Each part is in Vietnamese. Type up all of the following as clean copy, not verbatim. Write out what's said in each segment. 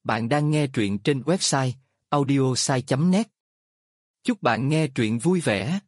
Bạn đang nghe truyện trên website audiosai.net. Chúc bạn nghe truyện vui vẻ.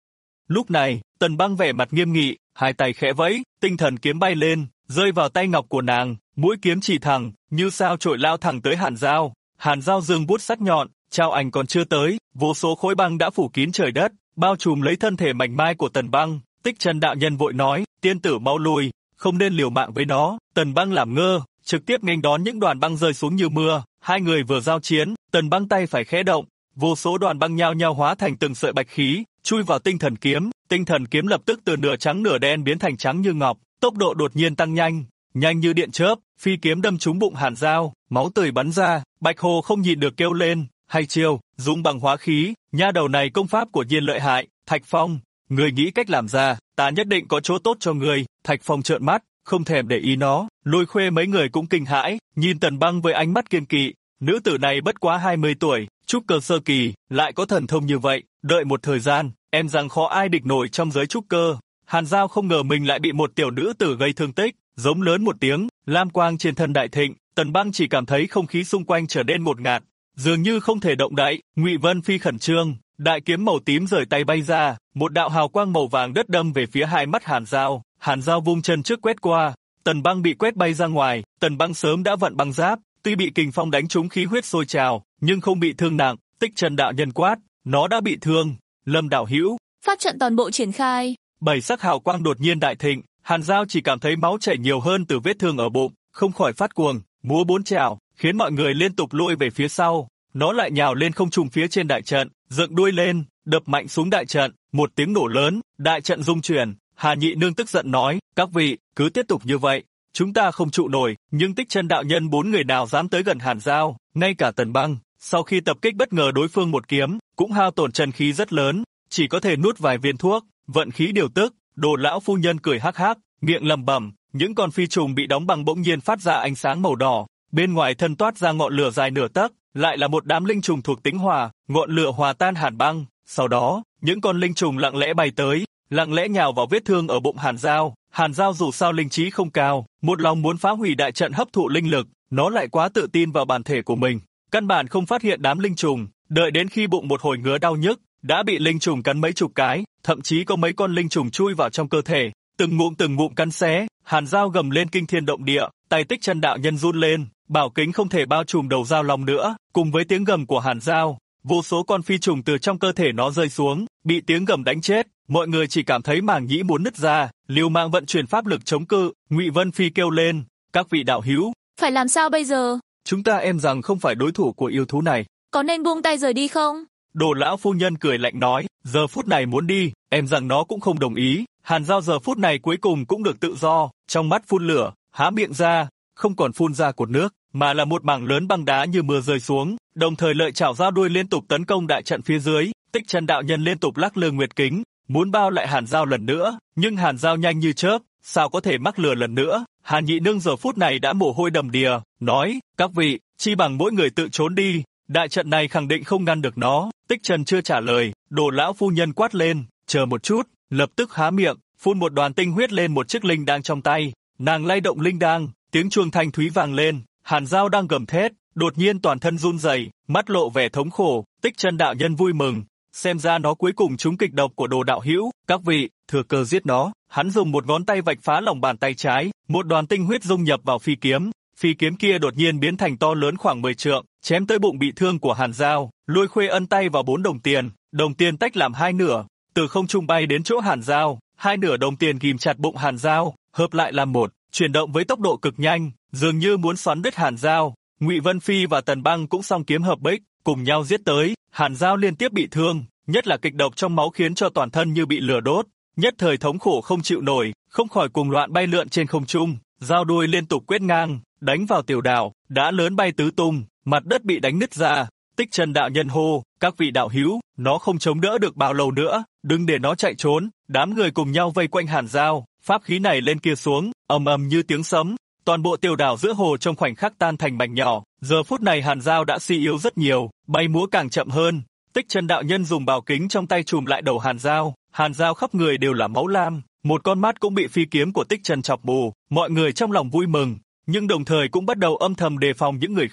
Lúc này, Tần Băng vẻ mặt nghiêm nghị, hai tay khẽ vẫy, tinh thần kiếm bay lên, rơi vào tay ngọc của nàng, mũi kiếm chỉ thẳng, như sao chổi lao thẳng tới Hàn Dao. Hàn Dao giương bút sắc nhọn, trao ảnh còn chưa tới, vô số khối băng đã phủ kín trời đất, bao trùm lấy thân thể mảnh mai của Tần Băng. Tích Chân đạo nhân vội nói, tiên tử mau lùi, không nên liều mạng với nó. Tần Băng làm ngơ, trực tiếp nghênh đón những đoàn băng rơi xuống như mưa. Hai người vừa giao chiến, Tần Băng tay phải khẽ động, vô số đoàn băng nhao nhao hóa thành từng sợi bạch khí, chui vào tinh thần kiếm. Tinh thần kiếm lập tức từ nửa trắng nửa đen biến thành trắng như ngọc, tốc độ đột nhiên tăng nhanh, nhanh như điện chớp, phi kiếm đâm trúng bụng Hàn Dao, máu tươi bắn ra. Bạch Hồ không nhịn được kêu lên, hay chiêu, dũng bằng hóa khí, nha đầu này công pháp của nhiên lợi hại. Thạch Phong, người nghĩ cách làm ra, ta nhất định có chỗ tốt cho người. Thạch Phong trợn mắt, không thèm để ý nó. Lôi Khuê mấy người cũng kinh hãi, nhìn Tần Băng với ánh mắt kiên kỵ. Nữ tử này bất quá 20 tuổi, trúc cơ sơ kỳ, lại có thần thông như vậy, đợi một thời gian, em rằng khó ai địch nổi trong giới trúc cơ. Hàn Dao không ngờ mình lại bị một tiểu nữ tử gây thương tích, giống lớn một tiếng, lam quang trên thân đại thịnh. Tần Băng chỉ cảm thấy không khí xung quanh trở nên ngột ngạt, dường như không thể động đậy. Ngụy Vân Phi khẩn trương, đại kiếm màu tím rời tay bay ra, một đạo hào quang màu vàng đất đâm về phía hai mắt Hàn Dao. Hàn Dao vung chân trước quét qua, Tần Băng bị quét bay ra ngoài. Tần Băng sớm đã vận băng giáp, tuy bị kình phong đánh trúng khí huyết sôi trào, nhưng không bị thương nặng. Tích Chân đạo nhân quát, nó đã bị thương. Lâm đạo hữu, pháp trận toàn bộ triển khai. Bảy sắc hào quang đột nhiên đại thịnh, Hàn Dao chỉ cảm thấy máu chảy nhiều hơn từ vết thương ở bụng, không khỏi phát cuồng, múa bốn chảo, khiến mọi người liên tục lùi về phía sau. Nó lại nhào lên không trung phía trên đại trận, dựng đuôi lên, đập mạnh xuống đại trận. Một tiếng nổ lớn, đại trận rung chuyển. Hà Nhị Nương tức giận nói, các vị, cứ tiếp tục như vậy, chúng ta không trụ nổi. Nhưng Tích Chân đạo nhân 4 người nào dám tới gần Hàn Dao, ngay cả Tần Băng, sau khi tập kích bất ngờ đối phương một kiếm, cũng hao tổn chân khí rất lớn, chỉ có thể nuốt vài viên thuốc, vận khí điều tức. Đồ lão phu nhân cười hắc hắc, miệng lẩm bẩm, những con phi trùng bị đóng băng bỗng nhiên phát ra ánh sáng màu đỏ, bên ngoài thân toát ra ngọn lửa dài nửa tấc, lại là một đám linh trùng thuộc tính hỏa, ngọn lửa hòa tan hàn băng. Sau đó, những con linh trùng lặng lẽ bay tới, lặng lẽ nhào vào vết thương ở bụng Hàn Dao. Hàn Dao dù sao linh trí không cao, một lòng muốn phá hủy đại trận hấp thụ linh lực, nó lại quá tự tin vào bản thể của mình, căn bản không phát hiện đám linh trùng. Đợi đến khi bụng một hồi ngứa đau nhức, đã bị linh trùng cắn mấy chục cái, thậm chí có mấy con linh trùng chui vào trong cơ thể, từng ngụm cắn xé. Hàn Dao gầm lên kinh thiên động địa, tay Tích Chân đạo nhân run lên, bảo kính không thể bao trùm đầu dao long nữa. Cùng với tiếng gầm của Hàn Dao, vô số con phi trùng từ trong cơ thể nó rơi xuống, bị tiếng gầm đánh chết. Mọi người chỉ cảm thấy màng nhĩ muốn nứt ra, liều mạng vận chuyển pháp lực chống cự. Ngụy Vân Phi kêu lên, các vị đạo hữu, phải làm sao bây giờ? Chúng ta em rằng không phải đối thủ của yêu thú này, có nên buông tay rời đi không? Đồ lão phu nhân cười lạnh nói, giờ phút này muốn đi, em rằng nó cũng không đồng ý. Hàn Dao giờ phút này cuối cùng cũng được tự do, trong mắt phun lửa, há miệng ra, không còn phun ra cột nước, mà là một mảng lớn băng đá như mưa rơi xuống, đồng thời lợi chảo giao đuôi liên tục tấn công đại trận phía dưới. Tích Chân đạo nhân liên tục lắc lư nguyệt kính, muốn bao lại Hàn Dao lần nữa, nhưng Hàn Dao nhanh như chớp, sao có thể mắc lừa lần nữa. Hà Nhị Nương giờ phút này đã mồ hôi đầm đìa, nói, các vị, chi bằng mỗi người tự trốn đi, đại trận này khẳng định không ngăn được nó. Tích Chân chưa trả lời, Đồ lão phu nhân quát lên, chờ một chút, lập tức há miệng, phun một đoàn tinh huyết lên một chiếc linh đăng trong tay. Nàng lay động linh đăng, tiếng chuông thanh thúy vang lên. Hàn Dao đang gầm thét, đột nhiên toàn thân run rẩy, mắt lộ vẻ thống khổ. Tích Chân đạo nhân vui mừng, xem ra nó cuối cùng trúng kịch độc của Đồ đạo hữu. Các vị, thừa cơ giết nó. Hắn dùng một ngón tay vạch phá lòng bàn tay trái, một đoàn tinh huyết dung nhập vào phi kiếm. Phi kiếm kia đột nhiên biến thành to lớn khoảng 10 trượng, chém tới bụng bị thương của Hàn Dao. Lôi Khuê ân tay vào 4 đồng tiền tách làm hai nửa, từ không trung bay đến chỗ Hàn Dao, hai nửa đồng tiền ghim chặt bụng Hàn Dao, hợp lại làm một, chuyển động với tốc độ cực nhanh, dường như muốn xoắn đứt Hàn Dao. Ngụy Vân Phi và Tần Băng cũng song kiếm hợp bích, cùng nhau giết tới. Hàn Dao liên tiếp bị thương, nhất là kịch độc trong máu khiến cho toàn thân như bị lửa đốt, nhất thời thống khổ không chịu nổi, không khỏi cuồng loạn bay lượn trên không trung, dao đuôi liên tục quét ngang, đánh vào tiểu đảo, đá lớn bay tứ tung, mặt đất bị đánh nứt ra. Tích Chân đạo nhân hô, các vị đạo hữu, nó không chống đỡ được bao lâu nữa, đừng để nó chạy trốn. Đám người cùng nhau vây quanh Hàn Dao, pháp khí này lên kia xuống, ầm ầm như tiếng sấm, toàn bộ tiểu đảo giữa hồ trong khoảnh khắc tan thành mảnh nhỏ. Giờ phút này Hàn Dao đã suy yếu rất nhiều, bay múa càng chậm hơn. Tích Chân đạo nhân dùng bảo kính trong tay chùm lại đầu Hàn Dao. Hàn Dao khắp người đều là máu lam, một con mắt cũng bị phi kiếm của Tích Chân chọc mù. Mọi người trong lòng vui mừng, nhưng đồng thời cũng bắt đầu âm thầm đề phòng những người khác.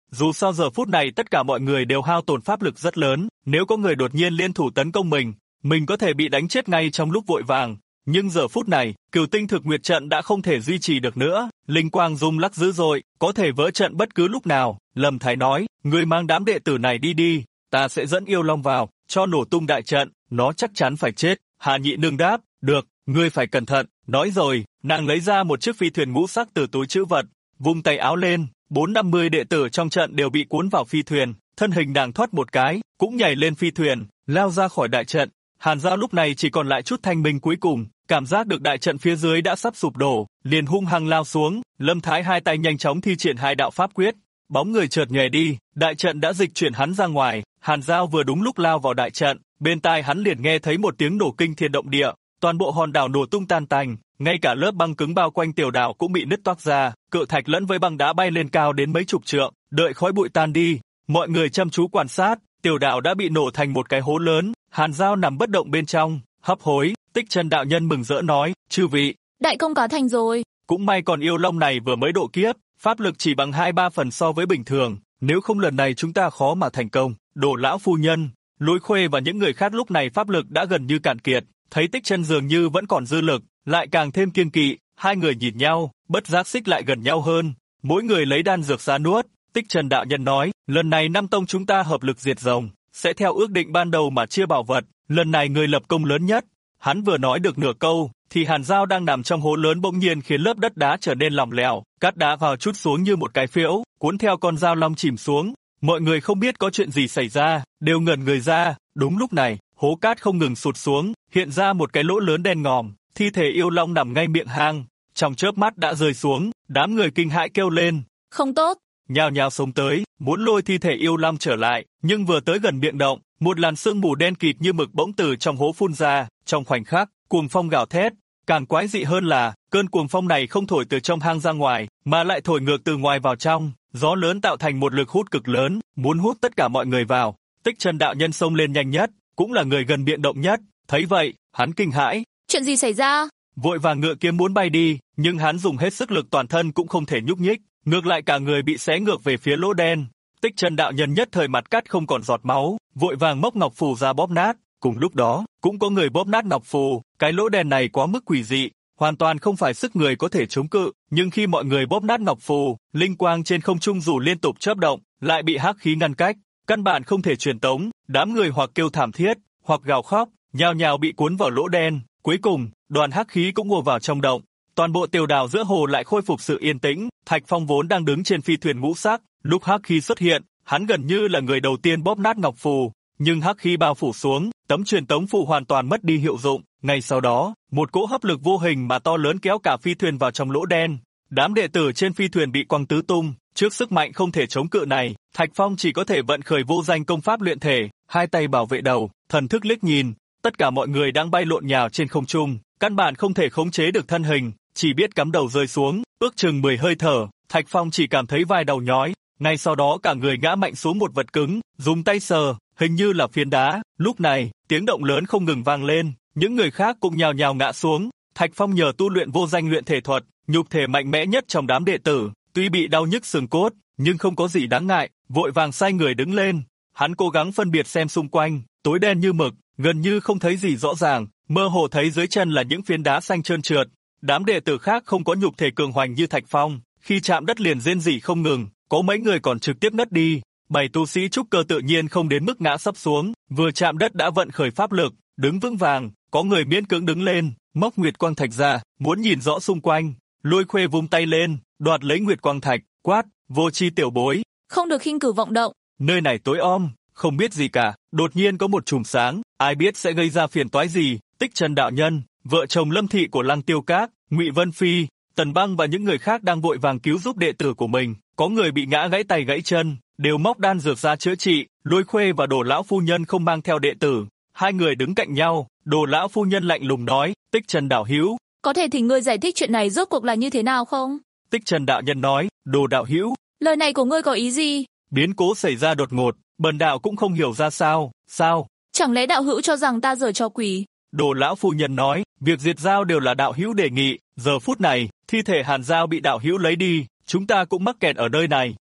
Dù sao giờ phút này tất cả mọi người đều hao tổn pháp lực rất lớn, nếu có người đột nhiên liên thủ tấn công mình có thể bị đánh chết ngay trong lúc vội vàng. Nhưng giờ phút này, Cửu Tinh Thực Nguyệt trận đã không thể duy trì được nữa, linh quang rung lắc dữ dội, có thể vỡ trận bất cứ lúc nào. Lâm Thái nói, ngươi mang đám đệ tử này đi, ta sẽ dẫn yêu long vào, cho nổ tung đại trận, nó chắc chắn phải chết. Hà Nhị Nương đáp, được, ngươi phải cẩn thận. Nói rồi, nàng lấy ra một chiếc phi thuyền ngũ sắc từ túi trữ vật, vung tay áo lên, 450 đệ tử trong trận đều bị cuốn vào phi thuyền, thân hình nàng thoát một cái, cũng nhảy lên phi thuyền, lao ra khỏi đại trận. Hàn Dao lúc này chỉ còn lại chút thanh minh cuối cùng, cảm giác được đại trận phía dưới đã sắp sụp đổ, liền hung hăng lao xuống. Lâm Thái hai tay nhanh chóng thi triển hai đạo pháp quyết, bóng người chợt nhòe đi, đại trận đã dịch chuyển hắn ra ngoài. Hàn Dao vừa đúng lúc lao vào đại trận, bên tai hắn liền nghe thấy một tiếng nổ kinh thiên động địa, toàn bộ hòn đảo nổ tung tan tành, ngay cả lớp băng cứng bao quanh tiểu đảo cũng bị nứt toác ra, cự thạch lẫn với băng đá bay lên cao đến mấy chục trượng. Đợi khói bụi tan đi, mọi người chăm chú quan sát, tiểu đảo đã bị nổ thành một cái hố lớn. Hàn Dao nằm bất động bên trong, hấp hối. Tích Chân đạo nhân mừng rỡ nói, chư vị, đại công cáo thành rồi. Cũng may còn yêu long này vừa mới độ kiếp, pháp lực chỉ bằng 2-3 phần so với bình thường, nếu không lần này chúng ta khó mà thành công. Đồ lão phu nhân, Lôi Khuê và những người khác lúc này pháp lực đã gần như cạn kiệt, thấy Tích Chân dường như vẫn còn dư lực, lại càng thêm kiêng kỵ. Hai người nhìn nhau, bất giác xích lại gần nhau hơn, mỗi người lấy đan dược ra nuốt. Tích Chân đạo nhân nói, lần này Nam tông chúng ta hợp lực diệt rồng, sẽ theo ước định ban đầu mà chia bảo vật, lần này người lập công lớn nhất. Hắn vừa nói được nửa câu, thì Hàn Dao đang nằm trong hố lớn bỗng nhiên khiến lớp đất đá trở nên lỏng lẻo, cát đá vào trút xuống như một cái phễu, cuốn theo con dao long chìm xuống. Mọi người không biết có chuyện gì xảy ra, đều ngẩn người ra. Đúng lúc này, hố cát không ngừng sụt xuống, hiện ra một cái lỗ lớn đen ngòm, thi thể yêu long nằm ngay miệng hang, trong chớp mắt đã rơi xuống. Đám người kinh hãi kêu lên, không tốt, nhao nhao xông tới, muốn lôi thi thể yêu long trở lại, nhưng vừa tới gần miệng động, một làn sương mù đen kịt như mực bỗng từ trong hố phun ra. Trong khoảnh khắc, cuồng phong gào thét. Càng quái dị hơn là, cơn cuồng phong này không thổi từ trong hang ra ngoài, mà lại thổi ngược từ ngoài vào trong. Gió lớn tạo thành một lực hút cực lớn, muốn hút tất cả mọi người vào. Tích Chân đạo nhân xông lên nhanh nhất, cũng là người gần miệng động nhất. Thấy vậy, hắn kinh hãi. Chuyện gì xảy ra? Vội vàng ngựa kiếm muốn bay đi, nhưng hắn dùng hết sức lực toàn thân cũng không thể nhúc nhích, ngược lại cả người bị xé ngược về phía lỗ đen. Tích Chân đạo nhân nhất thời mặt cắt không còn giọt máu, vội vàng móc ngọc phù ra bóp nát. Cùng lúc đó, cũng có người bóp nát ngọc phù. Cái lỗ đen này quá mức quỷ dị, hoàn toàn không phải sức người có thể chống cự. Nhưng khi mọi người bóp nát ngọc phù, linh quang trên không trung dù liên tục chớp động, lại bị hắc khí ngăn cách, căn bản không thể truyền tống. Đám người hoặc kêu thảm thiết, hoặc gào khóc, nhao nhao bị cuốn vào lỗ đen. Cuối cùng, đoàn hắc khí cũng ùa vào trong động. Toàn bộ tiểu đảo giữa hồ lại khôi phục sự yên tĩnh. Thạch Phong vốn đang đứng trên phi thuyền ngũ sắc, lúc hắc khí xuất hiện, hắn gần như là người đầu tiên bóp nát ngọc phù, nhưng hắc khí bao phủ xuống, tấm truyền tống phù hoàn toàn mất đi hiệu dụng. Ngay sau đó, một cỗ hấp lực vô hình mà to lớn kéo cả phi thuyền vào trong lỗ đen. Đám đệ tử trên phi thuyền bị quăng tứ tung. Trước sức mạnh không thể chống cự này, Thạch Phong chỉ có thể vận khởi vô danh công pháp luyện thể, hai tay bảo vệ đầu, thần thức liếc nhìn. Tất cả mọi người đang bay lộn nhào trên không trung, căn bản không thể khống chế được thân hình, chỉ biết cắm đầu rơi xuống. Ước chừng 10 hơi thở, Thạch Phong chỉ cảm thấy vai đầu nhói. Ngay sau đó cả người ngã mạnh xuống một vật cứng, dùng tay sờ, hình như là phiến đá. Lúc này, tiếng động lớn không ngừng vang lên, những người khác cũng nhào nhào ngã xuống. Thạch Phong nhờ tu luyện vô danh luyện thể thuật, nhục thể mạnh mẽ nhất trong đám đệ tử, tuy bị đau nhức xương cốt, nhưng không có gì đáng ngại, vội vàng xoay người đứng lên. Hắn cố gắng phân biệt xem xung quanh, tối đen như mực, gần như không thấy gì rõ ràng, mơ hồ thấy dưới chân là những phiến đá xanh trơn trượt. Đám đệ tử khác không có nhục thể cường hoành như Thạch Phong, khi chạm đất liền rên rỉ không ngừng, có mấy người còn trực tiếp ngất đi. 7 tu sĩ trúc cơ tự nhiên không đến mức ngã sấp xuống, vừa chạm đất đã vận khởi pháp lực, đứng vững vàng. Có người miễn cưỡng đứng lên, móc nguyệt quang thạch ra, muốn nhìn rõ xung quanh. Lôi Khuê vung tay lên, đoạt lấy nguyệt quang thạch, quát, vô tri tiểu bối, không được khinh cử vọng động. Nơi này tối om, không biết gì cả, đột nhiên có một chùm sáng, ai biết sẽ gây ra phiền toái gì. Tích Chân đạo nhân, vợ chồng Lâm thị của Lăng Tiêu Các, Ngụy Vân Phi, Tần Băng và những người khác đang vội vàng cứu giúp đệ tử của mình. Có người bị ngã gãy tay gãy chân, đều móc đan dược ra chữa trị. Lôi Khuê và Đồ lão phu nhân không mang theo đệ tử, hai người đứng cạnh nhau. Đồ lão phu nhân lạnh lùng nói, Tích Chân đạo hữu, có thể thỉnh ngươi giải thích chuyện này rốt cuộc là như thế nào không? Tích Chân đạo nhân nói, Đồ đạo hữu, lời này của ngươi có ý gì? Biến cố xảy ra đột ngột, bần đạo cũng không hiểu ra sao. Chẳng lẽ đạo hữu cho rằng ta giở trò quỷ? Đồ lão phu nhân nói, việc diệt Dao đều là đạo hữu đề nghị, giờ phút này, thi thể Hàn Dao bị đạo hữu lấy đi, chúng ta cũng mắc kẹt ở nơi này.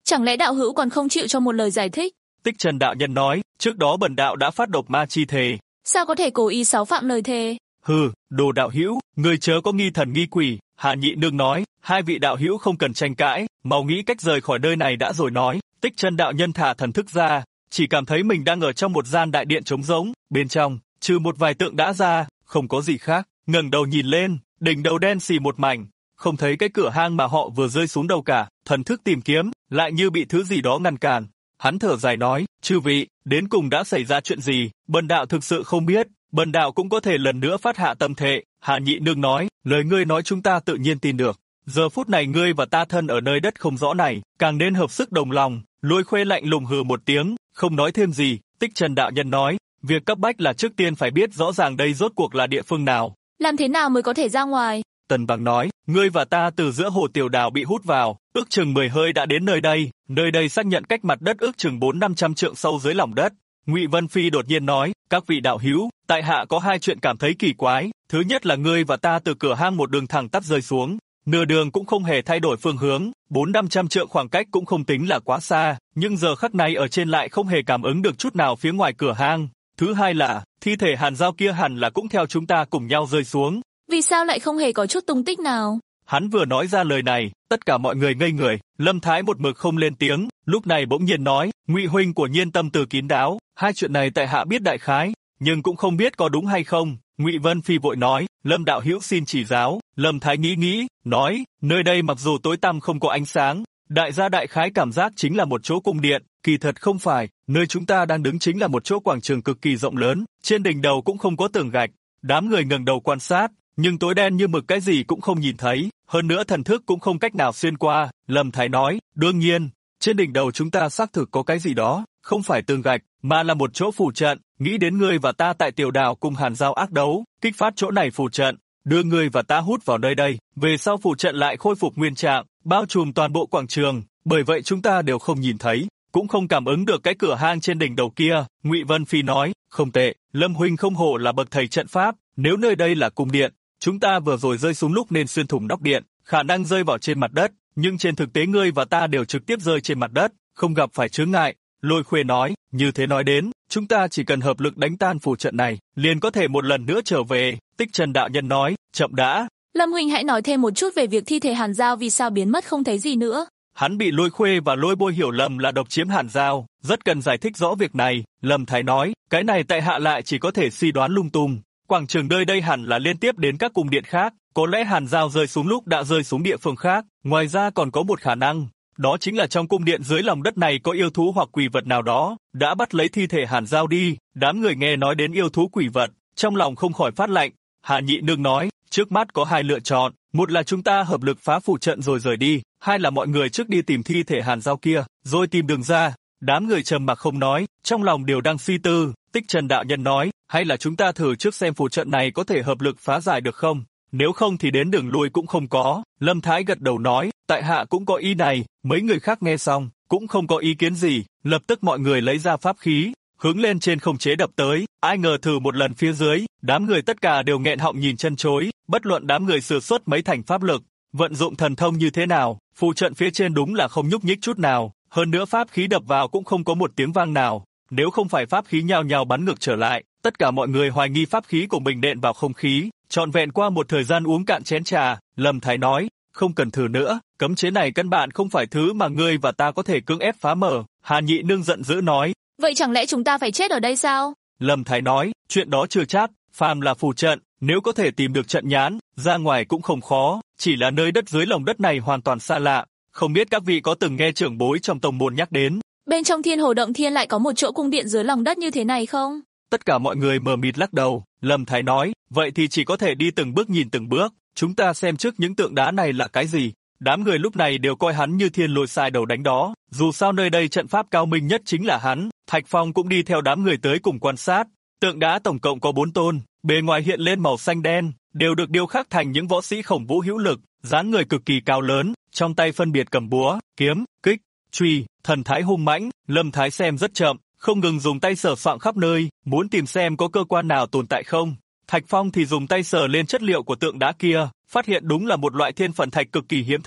Chẳng lẽ đạo hữu còn không chịu cho một lời giải thích? Tích Trần đạo nhân nói, trước đó bần đạo đã phát độc ma chi thề. Sao có thể cố ý xáo phạm lời thề? Hừ, đồ đạo hữu, người chớ có nghi thần nghi quỷ. Hạ Nhị Nương nói, hai vị đạo hữu không cần tranh cãi, mau nghĩ cách rời khỏi nơi này đã rồi nói. Tích Trần đạo nhân thả thần thức ra, chỉ cảm thấy mình đang ở trong một gian đại điện trống rỗng, bên trong trừ một vài tượng đá ra, không có gì khác. Ngẩng đầu nhìn lên, đỉnh đầu đen xì một mảnh, không thấy cái cửa hang mà họ vừa rơi xuống đâu cả. Thần thức tìm kiếm, lại như bị thứ gì đó ngăn cản. Hắn thở dài nói, chư vị, đến cùng đã xảy ra chuyện gì, bần đạo thực sự không biết, bần đạo cũng có thể lần nữa phát hạ tâm thệ. Hạ Nhị Nương nói, lời ngươi nói chúng ta tự nhiên tin được. Giờ phút này ngươi và ta thân ở nơi đất không rõ này, càng nên hợp sức đồng lòng. Lôi Khuê lạnh lùng hừ một tiếng, không nói thêm gì. Tích Trần đạo nhân nói, việc cấp bách là trước tiên phải biết rõ ràng đây rốt cuộc là địa phương nào. Làm thế nào mới có thể ra ngoài? Tần Bằng nói, ngươi và ta từ giữa hồ Tiểu Đào bị hút vào, ước chừng 10 hơi đã đến nơi đây. Nơi đây xác nhận cách mặt đất ước chừng 400-500 trượng sâu dưới lòng đất. Ngụy Vân Phi đột nhiên nói, các vị đạo hữu, tại hạ có hai chuyện cảm thấy kỳ quái. Thứ nhất là ngươi và ta từ cửa hang một đường thẳng tắp rơi xuống, nửa đường cũng không hề thay đổi phương hướng, 400-500 trượng khoảng cách cũng không tính là quá xa, nhưng giờ khắc này ở trên lại không hề cảm ứng được chút nào phía ngoài cửa hang. Thứ hai là, thi thể Hàn Giao kia hẳn là cũng theo chúng ta cùng nhau rơi xuống. Vì sao lại không hề có chút tung tích nào? Hắn vừa nói ra lời này, tất cả mọi người ngây người, Lâm Thái một mực không lên tiếng, lúc này bỗng nhiên nói, Ngụy huynh của nhiên tâm từ kín đáo, hai chuyện này tại hạ biết đại khái, nhưng cũng không biết có đúng hay không. Ngụy Vân Phi vội nói, Lâm đạo hữu xin chỉ giáo. Lâm Thái nghĩ, nói, nơi đây mặc dù tối tăm không có ánh sáng, đại gia đại khái cảm giác chính là một chỗ cung điện, kỳ thật không phải, nơi chúng ta đang đứng chính là một chỗ quảng trường cực kỳ rộng lớn, trên đỉnh đầu cũng không có tường gạch. Đám người ngẩng đầu quan sát, nhưng tối đen như mực, cái gì cũng không nhìn thấy, hơn nữa thần thức cũng không cách nào xuyên qua. Lâm Thái nói, đương nhiên, trên đỉnh đầu chúng ta xác thực có cái gì đó, không phải tường gạch, mà là một chỗ phù trận. Nghĩ đến ngươi và ta tại Tiểu Đào cùng Hàn Giao ác đấu, kích phát chỗ này phù trận, đưa ngươi và ta hút vào nơi đây, về sau phù trận lại khôi phục nguyên trạng, bao trùm toàn bộ quảng trường, bởi vậy chúng ta đều không nhìn thấy, cũng không cảm ứng được cái cửa hang trên đỉnh đầu kia. Ngụy Vân Phi nói, không tệ, Lâm huynh không hổ là bậc thầy trận pháp, nếu nơi đây là cung điện, chúng ta vừa rồi rơi xuống lúc nên xuyên thủng nóc điện, khả năng rơi vào trên mặt đất, nhưng trên thực tế ngươi và ta đều trực tiếp rơi trên mặt đất, không gặp phải chướng ngại. Lôi Khuê nói, như thế nói đến, chúng ta chỉ cần hợp lực đánh tan phù trận này, liền có thể một lần nữa trở về. Tích Trần đạo nhân nói, chậm đã. Lâm huynh hãy nói thêm một chút về việc thi thể Hàn Giao vì sao biến mất không thấy gì nữa. Hắn bị Lôi Khuê và Lôi Bôi hiểu lầm là độc chiếm Hàn Giao, rất cần giải thích rõ việc này. Lâm Thái nói, cái này tại hạ lại chỉ có thể suy đoán lung tung. Quảng trường nơi đây hẳn là liên tiếp đến các cung điện khác, có lẽ Hàn Giao rơi xuống lúc đã rơi xuống địa phương khác. Ngoài ra còn có một khả năng, đó chính là trong cung điện dưới lòng đất này có yêu thú hoặc quỷ vật nào đó, đã bắt lấy thi thể Hàn Giao đi. Đám người nghe nói đến yêu thú quỷ vật, trong lòng không khỏi phát lạnh. Hạ Nhị Nương nói, trước mắt có hai lựa chọn, một là chúng ta hợp lực phá phù trận rồi rời đi, hai là mọi người trước đi tìm thi thể Hàn Giao kia, rồi tìm đường ra. Đám người trầm mặc không nói, trong lòng đều đang suy tư. Tích Trần đạo nhân nói, hay là chúng ta thử trước xem phù trận này có thể hợp lực phá giải được không? Nếu không thì đến đường lui cũng không có. Lâm Thái gật đầu nói, tại hạ cũng có ý này. Mấy người khác nghe xong, cũng không có ý kiến gì. Lập tức mọi người lấy ra pháp khí, hướng lên trên không chế đập tới. Ai ngờ thử một lần phía dưới, đám người tất cả đều nghẹn họng nhìn chân chối. Bất luận đám người sử xuất mấy thành pháp lực, vận dụng thần thông như thế nào, phù trận phía trên đúng là không nhúc nhích chút nào. Hơn nữa pháp khí đập vào cũng không có một tiếng vang nào. Nếu không phải pháp khí nhao nhao bắn ngược trở lại, tất cả mọi người hoài nghi pháp khí của mình nện vào không khí. Trọn vẹn qua một thời gian uống cạn chén trà, Lâm Thái nói, không cần thử nữa, cấm chế này căn bản không phải thứ mà ngươi và ta có thể cưỡng ép phá mở. Hà Nhị Nương giận dữ nói, vậy chẳng lẽ chúng ta phải chết ở đây sao? Lâm Thái nói, chuyện đó chưa chắc, phàm là phù trận, nếu có thể tìm được trận nhãn, ra ngoài cũng không khó, chỉ là nơi đất dưới lòng đất này hoàn toàn xa lạ, không biết các vị có từng nghe trưởng bối trong tông môn nhắc đến. Bên trong Thiên Hồ Động Thiên lại có một chỗ cung điện dưới lòng đất như thế này không? Tất cả mọi người mờ mịt lắc đầu. Lâm Thái nói, vậy thì chỉ có thể đi từng bước nhìn từng bước, chúng ta xem trước những tượng đá này là cái gì. Đám người lúc này đều coi hắn như thiên lôi sai đầu đánh đó, dù sao nơi đây trận pháp cao minh nhất chính là hắn. Thạch Phong cũng đi theo đám người tới cùng quan sát. Tượng đá tổng cộng có 4 tôn, bề ngoài hiện lên màu xanh đen, đều được điêu khắc thành những võ sĩ khổng vũ hữu lực, dáng người cực kỳ cao lớn, trong tay phân biệt cầm búa, kiếm, kích, chùy, thần thái hung mãnh. Lâm Thái xem rất chậm, không ngừng dùng tay sờ soạng khắp nơi, muốn tìm xem có cơ quan nào tồn tại không. Thạch Phong thì dùng tay sờ lên chất liệu của tượng đá kia, phát hiện đúng là một loại thiên phận thạch cực kỳ hiếm thấy.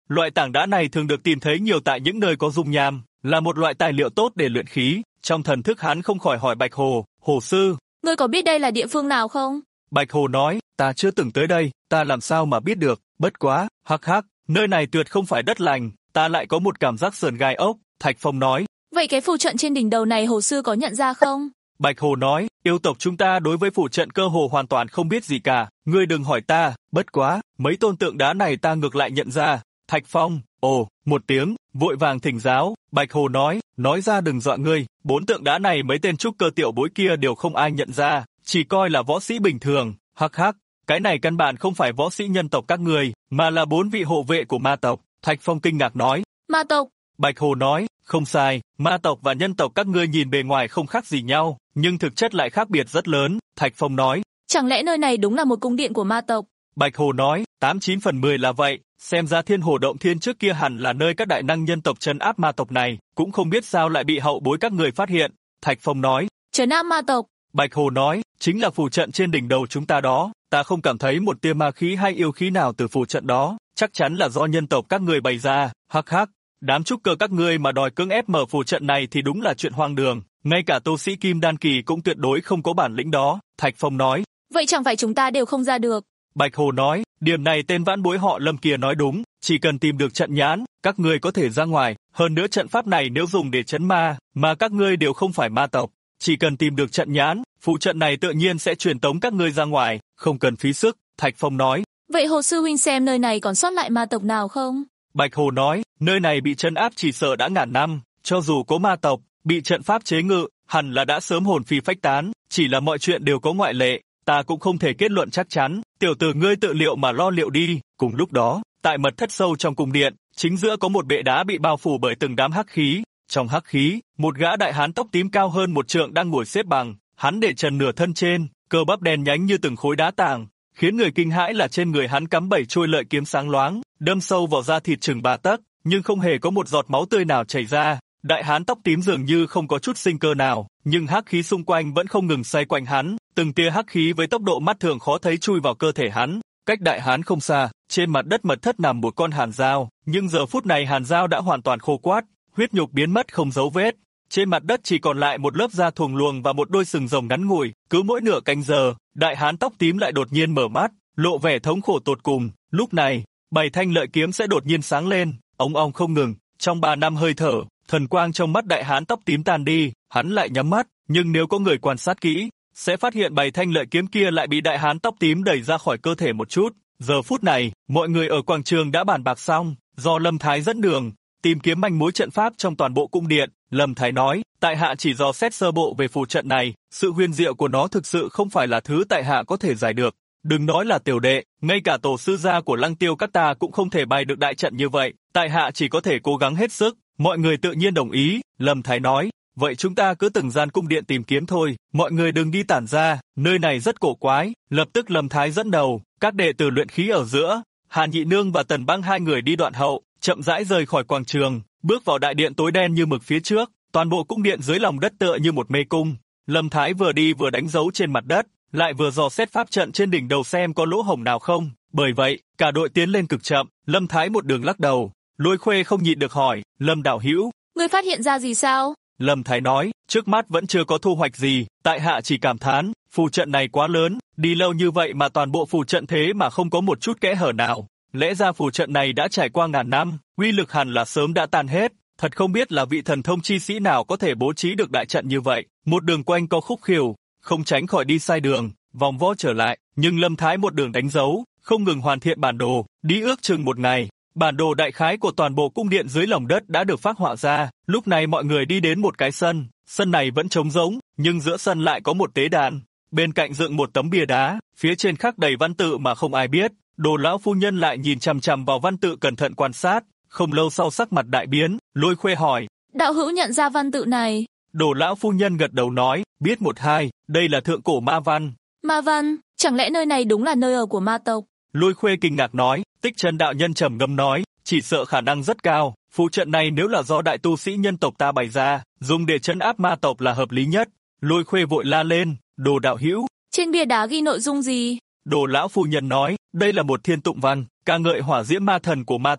Loại tảng đá này thường được tìm thấy nhiều tại những nơi có dung nham, là một loại tài liệu tốt để luyện khí. Trong thần thức hắn không khỏi hỏi Bạch Hồ, Hồ sư, Ngươi có biết đây là địa phương nào không? Bạch Hồ nói, ta chưa từng tới đây, ta làm sao mà biết được, bất quá, hắc hắc, nơi này tuyệt không phải đất lành, ta lại có một cảm giác sườn gai ốc. Thạch Phong nói, Vậy cái phù trận trên đỉnh đầu này Hồ sư có nhận ra không? Bạch Hồ nói, yêu tộc chúng ta đối với phù trận cơ hồ hoàn toàn không biết gì cả, ngươi đừng hỏi ta, bất quá, mấy tôn tượng đá này ta ngược lại nhận ra. Thạch Phong, ồ, một tiếng, vội vàng thỉnh giáo. Bạch Hồ nói ra đừng dọa ngươi, 4 tượng đá này mấy tên trúc cơ tiểu bối kia đều không ai nhận ra, chỉ coi là võ sĩ bình thường. Hắc hắc, cái này căn bản không phải võ sĩ nhân tộc các ngươi, mà là 4 vị hộ vệ của ma tộc. Thạch Phong kinh ngạc nói. Ma tộc? Bạch Hồ nói, không sai, ma tộc và nhân tộc các ngươi nhìn bề ngoài không khác gì nhau, nhưng thực chất lại khác biệt rất lớn. Thạch Phong nói, chẳng lẽ nơi này đúng là một cung điện của ma tộc? Bạch Hồ nói, 89 phần 10 là vậy, xem ra Thiên Hồ Động Thiên trước kia hẳn là nơi các đại năng nhân tộc trấn áp ma tộc này, cũng không biết sao lại bị hậu bối các người phát hiện. Thạch Phong nói, trấn áp ma tộc? Bạch Hồ nói, chính là phù trận trên đỉnh đầu chúng ta đó, ta không cảm thấy một tia ma khí hay yêu khí nào từ phù trận đó, chắc chắn là do nhân tộc các người bày ra. Hắc hắc, đám trúc cơ các ngươi mà đòi cưỡng ép mở phù trận này thì đúng là chuyện hoang đường, ngay cả tu sĩ Kim Đan kỳ cũng tuyệt đối không có bản lĩnh đó. Thạch Phong nói, vậy chẳng phải chúng ta đều không ra được? Bạch Hồ nói, điểm này tên vãn bối họ Lâm kia nói đúng, chỉ cần tìm được trận nhãn, các ngươi có thể ra ngoài, hơn nữa trận pháp này nếu dùng để trấn ma, mà các ngươi đều không phải ma tộc, chỉ cần tìm được trận nhãn, phù trận này tự nhiên sẽ truyền tống các ngươi ra ngoài, không cần phí sức. Thạch Phong nói, vậy Hồ sư huynh xem nơi này còn sót lại ma tộc nào không? Bạch Hồ nói, nơi này bị trấn áp chỉ sợ đã ngàn năm, cho dù có ma tộc, bị trận pháp chế ngự, hẳn là đã sớm hồn phi phách tán, chỉ là mọi chuyện đều có ngoại lệ, ta cũng không thể kết luận chắc chắn, tiểu tử ngươi tự liệu mà lo liệu đi. Cùng lúc đó, tại mật thất sâu trong cung điện, chính giữa có một bệ đá bị bao phủ bởi từng đám hắc khí, trong hắc khí, một gã đại hán tóc tím cao hơn 1 trượng đang ngồi xếp bằng, hắn để trần nửa thân trên, cơ bắp đen nhánh như từng khối đá tảng, khiến người kinh hãi là trên người hắn cắm 7 chuôi lợi kiếm sáng loáng, đâm sâu vào da thịt chừng 3 tấc, nhưng không hề có một giọt máu tươi nào chảy ra. Đại hán tóc tím dường như không có chút sinh cơ nào, nhưng hắc khí xung quanh vẫn không ngừng xoay quanh hắn, từng tia hắc khí với tốc độ mắt thường khó thấy chui vào cơ thể hắn. Cách đại hán không xa, trên mặt đất mật thất nằm một con hàn dao, nhưng giờ phút này hàn dao đã hoàn toàn khô quát, huyết nhục biến mất không dấu vết. Trên mặt đất chỉ còn lại một lớp da thuồng luồng và một đôi sừng rồng ngắn ngủi. Cứ mỗi nửa canh giờ, đại hán tóc tím lại đột nhiên mở mắt, lộ vẻ thống khổ tột cùng. Lúc này, 7 thanh lợi kiếm sẽ đột nhiên sáng lên, ống ong không ngừng. Trong 3 năm hơi thở, thần quang trong mắt đại hán tóc tím tàn đi, hắn lại nhắm mắt, nhưng nếu có người quan sát kỹ, sẽ phát hiện 7 thanh lợi kiếm kia lại bị đại hán tóc tím đẩy ra khỏi cơ thể một chút. Giờ phút này, mọi người ở quảng trường đã bàn bạc xong, do Lâm Thái dẫn đường, tìm kiếm manh mối trận pháp trong toàn bộ cung điện. Lâm Thái nói, tại hạ chỉ dò xét sơ bộ về phù trận này, sự huyền diệu của nó thực sự không phải là thứ tại hạ có thể giải được. Đừng nói là tiểu đệ, ngay cả tổ sư gia của Lăng Tiêu các ta cũng không thể bày được đại trận như vậy, tại hạ chỉ có thể cố gắng hết sức. Mọi người tự nhiên đồng ý. Lâm Thái nói, vậy chúng ta cứ từng gian cung điện tìm kiếm thôi, mọi người đừng đi tản ra, nơi này rất cổ quái. Lập tức Lâm Thái dẫn đầu, các đệ tử luyện khí ở giữa, Hàn Nhị Nương và Tần Băng 2 người đi đoạn hậu, chậm rãi rời khỏi quảng trường, bước vào đại điện tối đen như mực phía trước. Toàn bộ cung điện dưới lòng đất tựa như một mê cung. Lâm Thái vừa đi vừa đánh dấu trên mặt đất, lại vừa dò xét pháp trận trên đỉnh đầu xem có lỗ hổng nào không. Bởi vậy, cả đội tiến lên cực chậm. Lâm Thái một đường lắc đầu. Lôi Khuê không nhịn được hỏi, Lâm đạo hữu, ngươi phát hiện ra gì sao? Lâm Thái nói, trước mắt vẫn chưa có thu hoạch gì, tại hạ chỉ cảm thán, phù trận này quá lớn, đi lâu như vậy mà toàn bộ phù trận thế mà không có một chút kẽ hở nào. Lẽ ra phù trận này đã trải qua ngàn năm, uy lực hẳn là sớm đã tan hết. Thật không biết là vị thần thông chi sĩ nào có thể bố trí được đại trận như vậy. Một đường quanh co khúc khỉu, không tránh khỏi đi sai đường, vòng vo trở lại. Nhưng Lâm Thái một đường đánh dấu, không ngừng hoàn thiện bản đồ, đi ước chừng một ngày. Bản đồ đại khái của toàn bộ cung điện dưới lòng đất đã được phác họa ra. Lúc này mọi người đi đến một cái sân, sân này vẫn trống rỗng, nhưng giữa sân lại có một tế đàn. Bên cạnh dựng một tấm bia đá, phía trên khắc đầy văn tự mà không ai biết. Đồ lão phu nhân lại nhìn chằm chằm vào văn tự cẩn thận quan sát. Không lâu sau sắc mặt đại biến, Lôi Khuê hỏi, đạo hữu nhận ra văn tự này? Đồ lão phu nhân gật đầu nói, biết một hai, đây là thượng cổ ma văn. Ma văn, chẳng lẽ nơi này đúng là nơi ở của ma tộc? Lôi Khuê kinh ngạc nói. Tích Chân đạo nhân trầm ngâm nói, chỉ sợ khả năng rất cao, phù trận này nếu là do đại tu sĩ nhân tộc ta bày ra, dùng để trấn áp ma tộc là hợp lý nhất. Lôi Khuê vội la lên, Đồ đạo hữu, trên bia đá ghi nội dung gì? Đồ lão phu nhân nói, đây là một thiên tụng văn, ca ngợi hỏa diễm ma thần của ma tộc.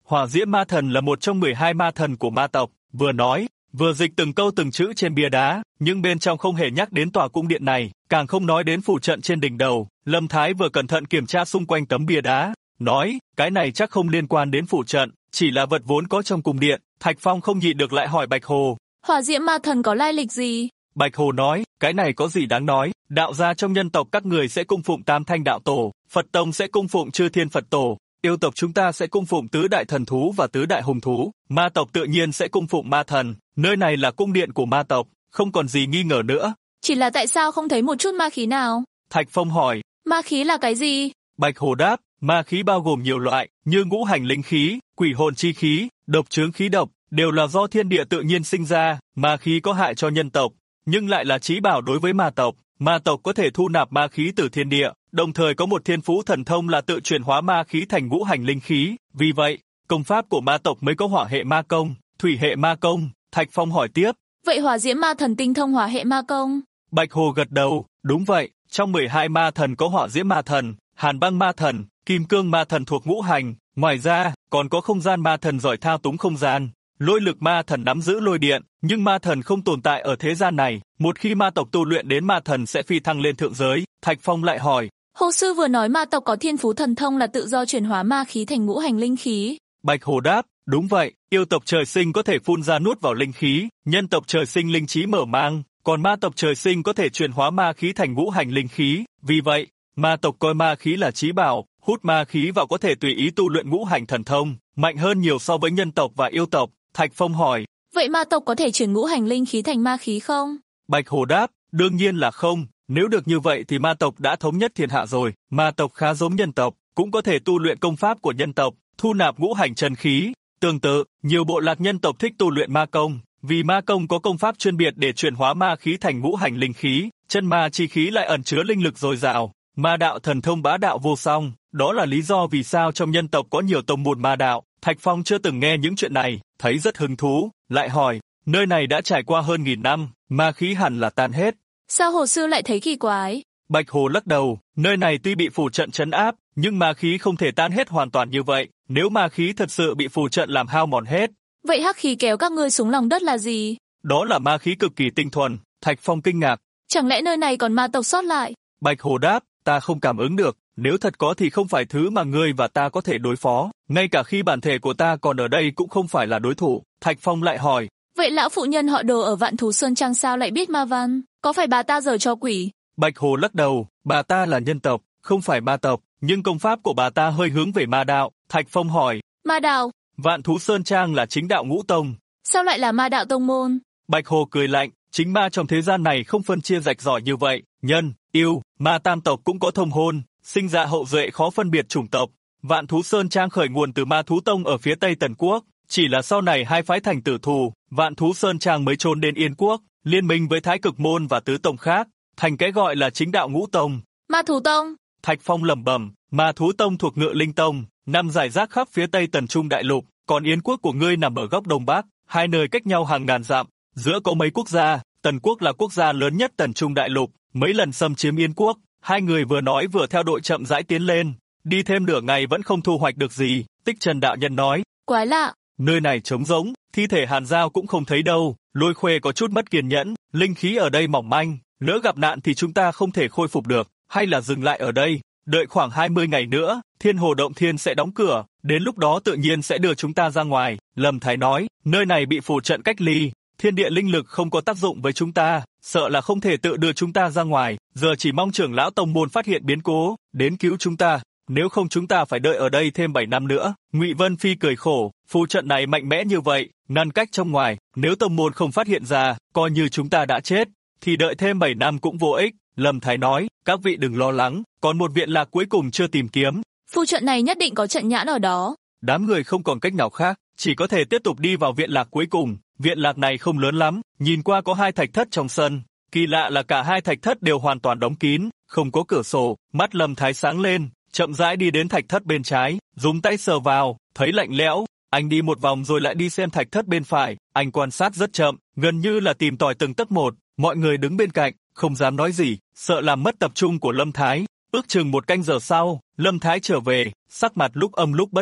Hỏa diễm ma thần là một trong 12 ma thần của ma tộc, vừa nói, vừa dịch từng câu từng chữ trên bia đá, nhưng bên trong không hề nhắc đến tòa cung điện này, càng không nói đến phù trận trên đỉnh đầu. Lâm Thái vừa cẩn thận kiểm tra xung quanh tấm bia đá, nói, cái này chắc không liên quan đến phù trận, chỉ là vật vốn có trong cung điện. Thạch Phong không nhịn được lại hỏi Bạch Hồ. Hỏa diễm ma thần có lai lịch gì? Bạch Hồ nói, cái này có gì đáng nói, đạo gia trong nhân tộc các người sẽ cung phụng Tam Thanh đạo tổ, Phật tông sẽ cung phụng Chư Thiên Phật tổ, yêu tộc chúng ta sẽ cung phụng tứ đại thần thú và tứ đại hùng thú, ma tộc tự nhiên sẽ cung phụng ma thần, nơi này là cung điện của ma tộc, không còn gì nghi ngờ nữa. Chỉ là tại sao không thấy một chút ma khí nào? Thạch Phong hỏi. Ma khí là cái gì? Bạch Hồ đáp, ma khí bao gồm nhiều loại, như ngũ hành linh khí, quỷ hồn chi khí, độc chướng khí độc, đều là do thiên địa tự nhiên sinh ra. Ma khí có hại cho nhân tộc, nhưng lại là chí bảo đối với ma tộc. Ma tộc có thể thu nạp ma khí từ thiên địa, đồng thời có một thiên phú thần thông là tự chuyển hóa ma khí thành ngũ hành linh khí. Vì vậy, công pháp của ma tộc mới có hỏa hệ ma công, thủy hệ ma công. Thạch Phong hỏi tiếp. Vậy hỏa diễm ma thần tinh thông hỏa hệ ma công? Bạch Hồ gật đầu, đúng vậy, trong 12 ma thần có hỏa diễm ma thần, hàn băng ma thần, kim cương ma thần thuộc ngũ hành, ngoài ra, còn có không gian ma thần giỏi thao túng không gian, lôi lực ma thần nắm giữ lôi điện, nhưng ma thần không tồn tại ở thế gian này, một khi ma tộc tu luyện đến ma thần sẽ phi thăng lên thượng giới. Thạch Phong lại hỏi. Hồ sư vừa nói ma tộc có thiên phú thần thông là tự do chuyển hóa ma khí thành ngũ hành linh khí. Bạch Hồ đáp, đúng vậy, yêu tộc trời sinh có thể phun ra nuốt vào linh khí, nhân tộc trời sinh linh trí mở mang, còn ma tộc trời sinh có thể chuyển hóa ma khí thành ngũ hành linh khí, vì vậy, ma tộc coi ma khí là chí bảo, hút ma khí vào có thể tùy ý tu luyện ngũ hành thần thông, mạnh hơn nhiều so với nhân tộc và yêu tộc. Thạch Phong hỏi. Vậy ma tộc có thể chuyển ngũ hành linh khí thành ma khí không? Bạch Hồ đáp, đương nhiên là không, nếu được như vậy thì ma tộc đã thống nhất thiên hạ rồi, ma tộc khá giống nhân tộc, cũng có thể tu luyện công pháp của nhân tộc, thu nạp ngũ hành chân khí. Tương tự, nhiều bộ lạc nhân tộc thích tu luyện ma công, vì ma công có công pháp chuyên biệt để chuyển hóa ma khí thành ngũ hành linh khí, chân ma chi khí lại ẩn chứa linh lực dồi dào, ma đạo thần thông bá đạo vô song, đó là lý do vì sao trong nhân tộc có nhiều tông môn ma đạo. Thạch Phong chưa từng nghe những chuyện này, thấy rất hứng thú, lại hỏi, nơi này đã trải qua hơn 1000 năm, ma khí hẳn là tan hết. Sao Hồ sư lại thấy kỳ quái? Bạch Hồ lắc đầu, nơi này tuy bị phù trận trấn áp, nhưng ma khí không thể tan hết hoàn toàn như vậy, nếu ma khí thật sự bị phù trận làm hao mòn hết. Vậy hắc khí kéo các ngươi xuống lòng đất là gì? Đó là ma khí cực kỳ tinh thuần. Thạch Phong kinh ngạc. Chẳng lẽ nơi này còn ma tộc sót lại? Bạch Hồ đáp, ta không cảm ứng được, nếu thật có thì không phải thứ mà ngươi và ta có thể đối phó, ngay cả khi bản thể của ta còn ở đây cũng không phải là đối thủ. Thạch Phong lại hỏi. Vậy lão phụ nhân họ Đồ ở Vạn Thú Sơn Trang sao lại biết ma văn? Có phải bà ta giở cho quỷ? Bạch Hồ lắc đầu, bà ta là nhân tộc, không phải ma tộc, nhưng công pháp của bà ta hơi hướng về ma đạo. Thạch Phong hỏi. Ma đạo? Vạn Thú Sơn Trang là chính đạo ngũ tông. Sao lại là ma đạo tông môn? Bạch Hồ cười lạnh, chính ma trong thế gian này không phân chia rạch ròi như vậy, nhân, yêu, ma tam tộc cũng có thông hôn, sinh ra hậu duệ khó phân biệt chủng tộc. Vạn Thú Sơn Trang khởi nguồn từ Ma Thú Tông ở phía Tây Tần Quốc, chỉ là sau này hai phái thành tử thù, Vạn Thú Sơn Trang mới trốn đến Yên Quốc, liên minh với Thái Cực Môn và tứ tông khác, thành cái gọi là chính đạo ngũ tông. Ma Thú Tông? Thạch Phong lẩm bẩm, Ma Thú Tông thuộc Ngự Linh Tông, nằm rải rác khắp phía Tây Tần Trung Đại Lục, còn Yên Quốc của ngươi nằm ở góc Đông Bắc, hai nơi cách nhau hàng ngàn dặm, giữa có mấy quốc gia, Tần Quốc là quốc gia lớn nhất Tần Trung Đại Lục, mấy lần xâm chiếm Yên Quốc. Hai người vừa nói vừa theo đội chậm rãi tiến lên, đi thêm nửa ngày vẫn không thu hoạch được gì. Tích Trần đạo nhân nói, quái lạ, nơi này trống rỗng, thi thể Hàn Giao cũng không thấy đâu. Lôi Khuê có chút mất kiên nhẫn, linh khí ở đây mỏng manh, lỡ gặp nạn thì chúng ta không thể khôi phục được, hay là dừng lại ở đây, đợi khoảng 20 ngày nữa, Thiên Hồ Động Thiên sẽ đóng cửa, đến lúc đó tự nhiên sẽ đưa chúng ta ra ngoài. Lâm Thái nói, nơi này bị phù trận cách ly, thiên địa linh lực không có tác dụng với chúng ta, sợ là không thể tự đưa chúng ta ra ngoài, giờ chỉ mong trưởng lão tông môn phát hiện biến cố, đến cứu chúng ta, nếu không chúng ta phải đợi ở đây thêm 7 năm nữa. Ngụy Vân Phi cười khổ, phù trận này mạnh mẽ như vậy, ngăn cách trong ngoài, nếu tông môn không phát hiện ra, coi như chúng ta đã chết, thì đợi thêm 7 năm cũng vô ích. Lâm Thái nói, các vị đừng lo lắng, còn một viện lạc cuối cùng chưa tìm kiếm. Phù trận này nhất định có trận nhãn ở đó. Đám người không còn cách nào khác, chỉ có thể tiếp tục đi vào viện lạc cuối cùng. Viện lạc này không lớn lắm, nhìn qua có 2 thạch thất trong sân. Kỳ lạ là cả 2 thạch thất đều hoàn toàn đóng kín, không có cửa sổ. Mắt Lâm Thái sáng lên, chậm rãi đi đến thạch thất bên trái, dùng tay sờ vào, thấy lạnh lẽo. Anh đi một vòng rồi lại đi xem thạch thất bên phải. Anh quan sát rất chậm, gần như là tìm tòi từng tấc một. Mọi người đứng bên cạnh, không dám nói gì, sợ làm mất tập trung của Lâm Thái. Ước chừng 1 canh giờ sau, Lâm Thái trở về, sắc mặt lúc âm lúc bất định.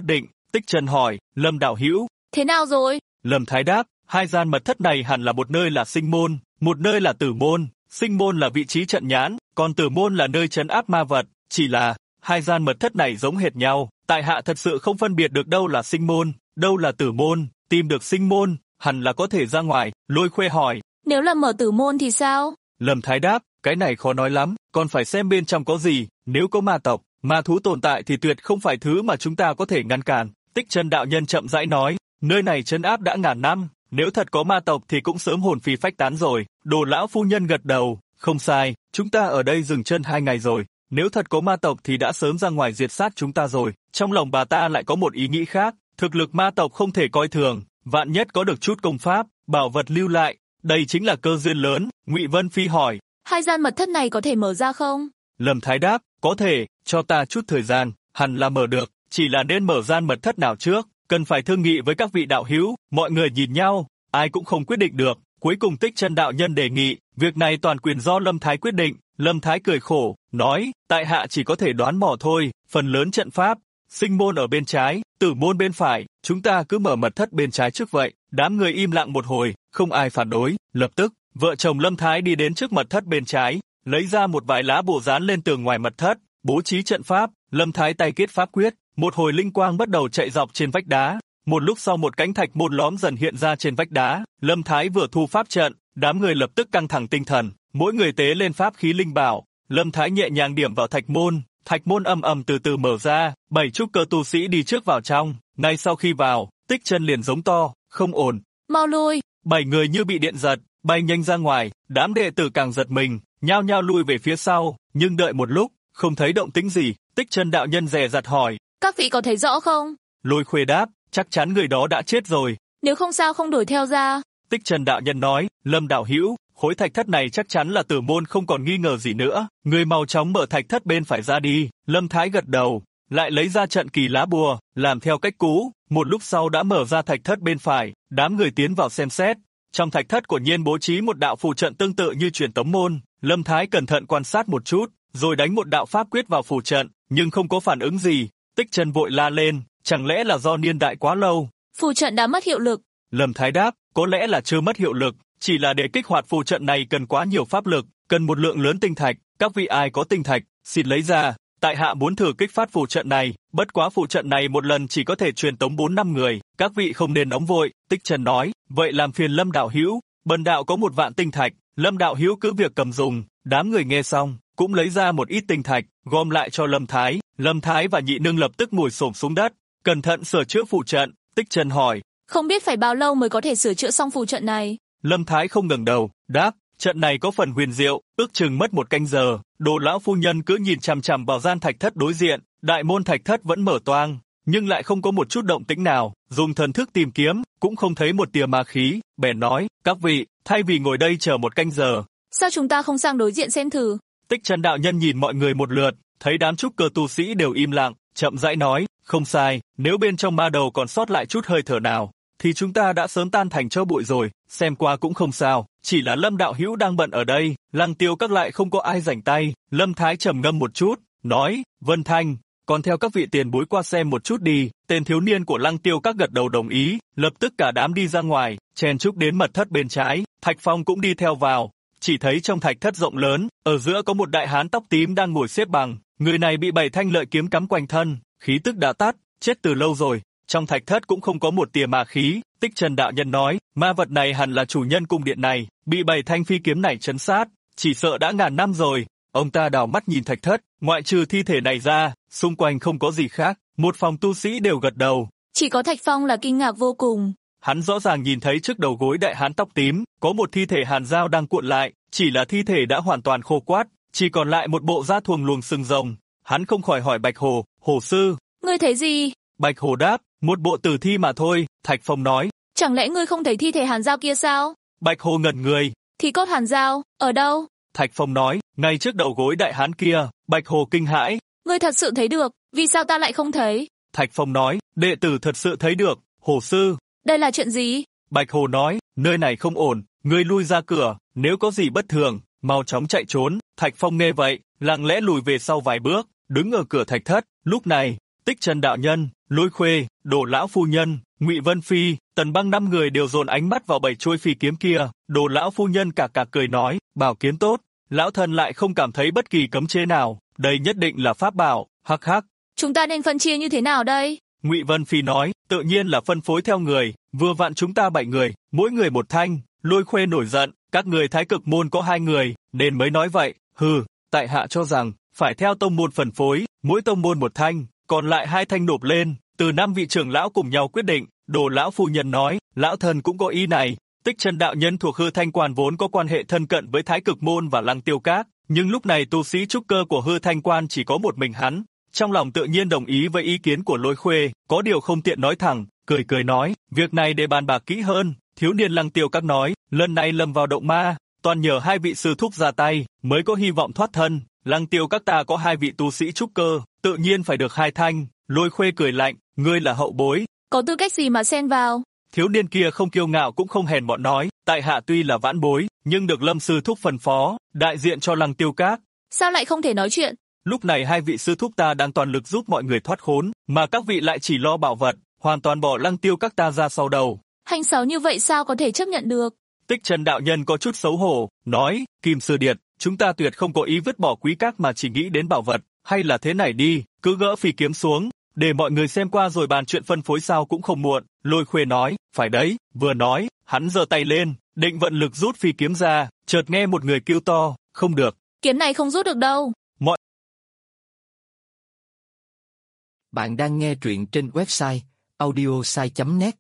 Tích Trần hỏi, Lâm đạo hữu. Thế nào rồi? Lâm Thái đáp, hai gian mật thất này hẳn là một nơi là sinh môn, một nơi là tử môn. Sinh môn là vị trí trận nhãn, còn tử môn là nơi trấn áp ma vật. Chỉ là, hai gian mật thất này giống hệt nhau. Tại hạ thật sự không phân biệt được đâu là sinh môn, đâu là tử môn. Tìm được sinh môn, hẳn là có thể ra ngoài. Lôi Khuê hỏi. Nếu là mở tử môn thì sao? Lâm Thái đáp, cái này khó nói lắm, còn phải xem bên trong có gì. Nếu có ma tộc, ma thú tồn tại thì tuyệt không phải thứ mà chúng ta có thể ngăn cản. Tích Trần đạo nhân chậm rãi nói, nơi này trấn áp đã ngàn năm, nếu thật có ma tộc thì cũng sớm hồn phi phách tán rồi. Đồ lão phu nhân gật đầu, không sai, chúng ta ở đây dừng chân 2 ngày rồi. Nếu thật có ma tộc thì đã sớm ra ngoài diệt sát chúng ta rồi. Trong lòng bà ta lại có một ý nghĩ khác, thực lực ma tộc không thể coi thường, vạn nhất có được chút công pháp, bảo vật lưu lại, đây chính là cơ duyên lớn. Ngụy Vân Phi hỏi, hai gian mật thất này có thể mở ra không? Lâm Thái đáp, có thể, cho ta chút thời gian, hẳn là mở được, chỉ là nên mở gian mật thất nào trước, cần phải thương nghị với các vị đạo hữu. Mọi người nhìn nhau, ai cũng không quyết định được. Cuối cùng Tích Trần đạo nhân đề nghị, việc này toàn quyền do Lâm Thái quyết định. Lâm Thái cười khổ, nói, tại hạ chỉ có thể đoán mò thôi, phần lớn trận pháp, sinh môn ở bên trái, tử môn bên phải, chúng ta cứ mở mật thất bên trái trước vậy. Đám người im lặng một hồi, không ai phản đối. Lập tức, vợ chồng Lâm Thái đi đến trước mật thất bên trái, lấy ra một vài lá bùa dán lên tường ngoài mật thất, bố trí trận pháp. Lâm Thái tay kết pháp quyết, một hồi linh quang bắt đầu chạy dọc trên vách đá. Một lúc sau một cánh thạch môn lõm dần hiện ra trên vách đá. Lâm Thái vừa thu pháp trận, đám người lập tức căng thẳng tinh thần, mỗi người tế lên pháp khí linh bảo. Lâm Thái nhẹ nhàng điểm vào thạch môn ầm ầm từ từ mở ra. 7 trúc cơ tu sĩ đi trước vào trong. Ngay sau khi vào, Tích Trần liền giống to, không ổn, mau lui. 7 người như bị điện giật, bay nhanh ra ngoài. Đám đệ tử càng giật mình, nhao nhao lui về phía sau. Nhưng đợi một lúc, không thấy động tĩnh gì. Tích Trần đạo nhân dè dặt hỏi, các vị có thấy rõ không? Lôi Khuê đáp, chắc chắn người đó đã chết rồi. Nếu không sao không đuổi theo ra. Tích Trần đạo nhân nói, Lâm đạo hữu, khối thạch thất này chắc chắn là tử môn, không còn nghi ngờ gì nữa. Người mau chóng mở thạch thất bên phải ra đi. Lâm Thái gật đầu, lại lấy ra trận kỳ lá bùa, làm theo cách cũ. Một lúc sau đã mở ra thạch thất bên phải. Đám người tiến vào xem xét. Trong thạch thất của nhiên bố trí một đạo phù trận tương tự như truyền tống môn. Lâm Thái cẩn thận quan sát một chút, rồi đánh một đạo pháp quyết vào phù trận, nhưng không có phản ứng gì. Tích Trần vội la lên, chẳng lẽ là do niên đại quá lâu? Phù trận đã mất hiệu lực. Lâm Thái đáp, có lẽ là chưa mất hiệu lực, chỉ là để kích hoạt phù trận này cần quá nhiều pháp lực, cần một lượng lớn tinh thạch. Các vị ai có tinh thạch, xin lấy ra. Tại hạ muốn thử kích phát phù trận này, bất quá phù trận này một lần chỉ có thể truyền tống 4-5 người, các vị không nên nóng vội. Tích Trần nói, vậy làm phiền Lâm đạo hữu, bần đạo có 1 vạn tinh thạch, Lâm đạo hữu cứ việc cầm dùng. Đám người nghe xong, cũng lấy ra một ít tinh thạch, gom lại cho Lâm Thái. Lâm Thái và Nhị Nương lập tức ngồi xổm xuống đất, cẩn thận sửa chữa phù trận. Tích Trần hỏi, không biết phải bao lâu mới có thể sửa chữa xong phù trận này? Lâm Thái không ngẩng đầu, đáp, trận này có phần huyền diệu, ước chừng mất 1 canh giờ. Đồ lão phu nhân cứ nhìn chằm chằm vào gian thạch thất đối diện, đại môn thạch thất vẫn mở toang, nhưng lại không có một chút động tĩnh nào. Dùng thần thức tìm kiếm, cũng không thấy một tia ma khí. Bèn nói, các vị, thay vì ngồi đây chờ 1 canh giờ, sao chúng ta không sang đối diện xem thử? Tích Trần đạo nhân nhìn mọi người một lượt, thấy đám trúc cơ tu sĩ đều im lặng, chậm rãi nói, không sai, nếu bên trong ma đầu còn sót lại chút hơi thở nào, thì chúng ta đã sớm tan thành tro bụi rồi. Xem qua cũng không sao, chỉ là Lâm đạo hữu đang bận ở đây, Lăng Tiêu các lại không có ai rảnh tay. Lâm Thái trầm ngâm một chút, nói, Vân Thanh, còn theo các vị tiền bối qua xem một chút đi. Tên thiếu niên của Lăng Tiêu các gật đầu đồng ý, lập tức cả đám đi ra ngoài, chen chúc đến mật thất bên trái. Thạch Phong cũng đi theo vào. Chỉ thấy trong thạch thất rộng lớn, ở giữa có một đại hán tóc tím đang ngồi xếp bằng. Người này bị 7 thanh lợi kiếm cắm quanh thân, khí tức đã tắt, chết từ lâu rồi. Trong thạch thất cũng không có một tia ma khí. Tích Trần đạo nhân nói, ma vật này hẳn là chủ nhân cung điện này, bị 7 thanh phi kiếm này trấn sát, chỉ sợ đã ngàn năm rồi. Ông ta đảo mắt nhìn thạch thất, ngoại trừ thi thể này ra, xung quanh không có gì khác. Một phòng tu sĩ đều gật đầu. Chỉ có Thạch Phong là kinh ngạc vô cùng. Hắn rõ ràng nhìn thấy trước đầu gối đại hán tóc tím, có một thi thể hàn dao đang cuộn lại, chỉ là thi thể đã hoàn toàn khô quắt, chỉ còn lại một bộ da thuồng luồng sừng rồng. Hắn không khỏi hỏi Bạch Hồ, Hồ sư, ngươi thấy gì? Bạch Hồ đáp, một bộ tử thi mà thôi. Thạch Phong nói, chẳng lẽ ngươi không thấy thi thể hàn dao kia sao? Bạch Hồ ngẩn người. Thì cốt hàn dao, ở đâu? Thạch Phong nói, ngay trước đầu gối đại hán kia. Bạch Hồ kinh hãi. Ngươi thật sự thấy được, vì sao ta lại không thấy? Thạch Phong nói, đệ tử thật sự thấy được, Hồ sư. Đây là chuyện gì? Bạch Hồ nói, nơi này không ổn, ngươi lui ra cửa, nếu có gì bất thường, mau chóng chạy trốn. Thạch Phong nghe vậy, lặng lẽ lùi về sau vài bước, đứng ở cửa thạch thất. Lúc này, Tích Trần đạo nhân, Lôi Khuê, Đồ lão phu nhân, Ngụy Vân Phi, Tần Băng 5 người đều dồn ánh mắt vào 7 chuôi phi kiếm kia. Đồ lão phu nhân cạc cười nói, bảo kiếm tốt, lão thần lại không cảm thấy bất kỳ cấm chế nào, đây nhất định là pháp bảo, hắc hắc. Chúng ta nên phân chia như thế nào đây? Ngụy Vân Phi nói, tự nhiên là phân phối theo người, vừa vặn chúng ta 7 người, mỗi người một thanh. Lôi Khuê nổi giận, các người Thái Cực môn có 2 người, nên mới nói vậy. Hừ, tại hạ cho rằng phải theo tông môn phân phối, mỗi tông môn một thanh, còn lại 2 thanh nộp lên, từ 5 vị trưởng lão cùng nhau quyết định. Đồ lão phu nhân nói, lão thần cũng có ý này. Tích Trần đạo nhân thuộc Hư Thanh Quan vốn có quan hệ thân cận với Thái Cực môn và Lăng Tiêu Các, nhưng lúc này tu sĩ trúc cơ của Hư Thanh Quan chỉ có một mình hắn, trong lòng tự nhiên đồng ý với ý kiến của Lôi Khuê, có điều không tiện nói thẳng, cười nói, việc này để bàn bạc kỹ hơn. Thiếu niên Lăng Tiêu Các nói, lần này lâm vào động ma, toàn nhờ 2 vị sư thúc ra tay, mới có hy vọng thoát thân. Lăng Tiêu Các ta có 2 vị tu sĩ trúc cơ, tự nhiên phải được 2 thanh. Lôi Khuê cười lạnh, ngươi là hậu bối, có tư cách gì mà xen vào? Thiếu niên kia không kiêu ngạo cũng không hèn mọn nói, tại hạ tuy là vãn bối, nhưng được Lâm sư thúc phân phó, đại diện cho Lăng Tiêu Các. Sao lại không thể nói chuyện? Lúc này 2 vị sư thúc ta đang toàn lực giúp mọi người thoát khốn, mà các vị lại chỉ lo bảo vật, hoàn toàn bỏ Lăng Tiêu Các ta ra sau đầu. Hành xấu như vậy sao có thể chấp nhận được? Tích Trần đạo nhân có chút xấu hổ, nói, Kim Sư Điệt, chúng ta tuyệt không có ý vứt bỏ quý các mà chỉ nghĩ đến bảo vật, hay là thế này đi, cứ gỡ phi kiếm xuống, để mọi người xem qua rồi bàn chuyện phân phối sao cũng không muộn. Lôi Khuê nói, phải đấy, vừa nói, hắn giơ tay lên, định vận lực rút phi kiếm ra, chợt nghe một người kêu to, không được. Kiếm này không rút được đâu. Bạn đang nghe truyện trên website audiosai.net.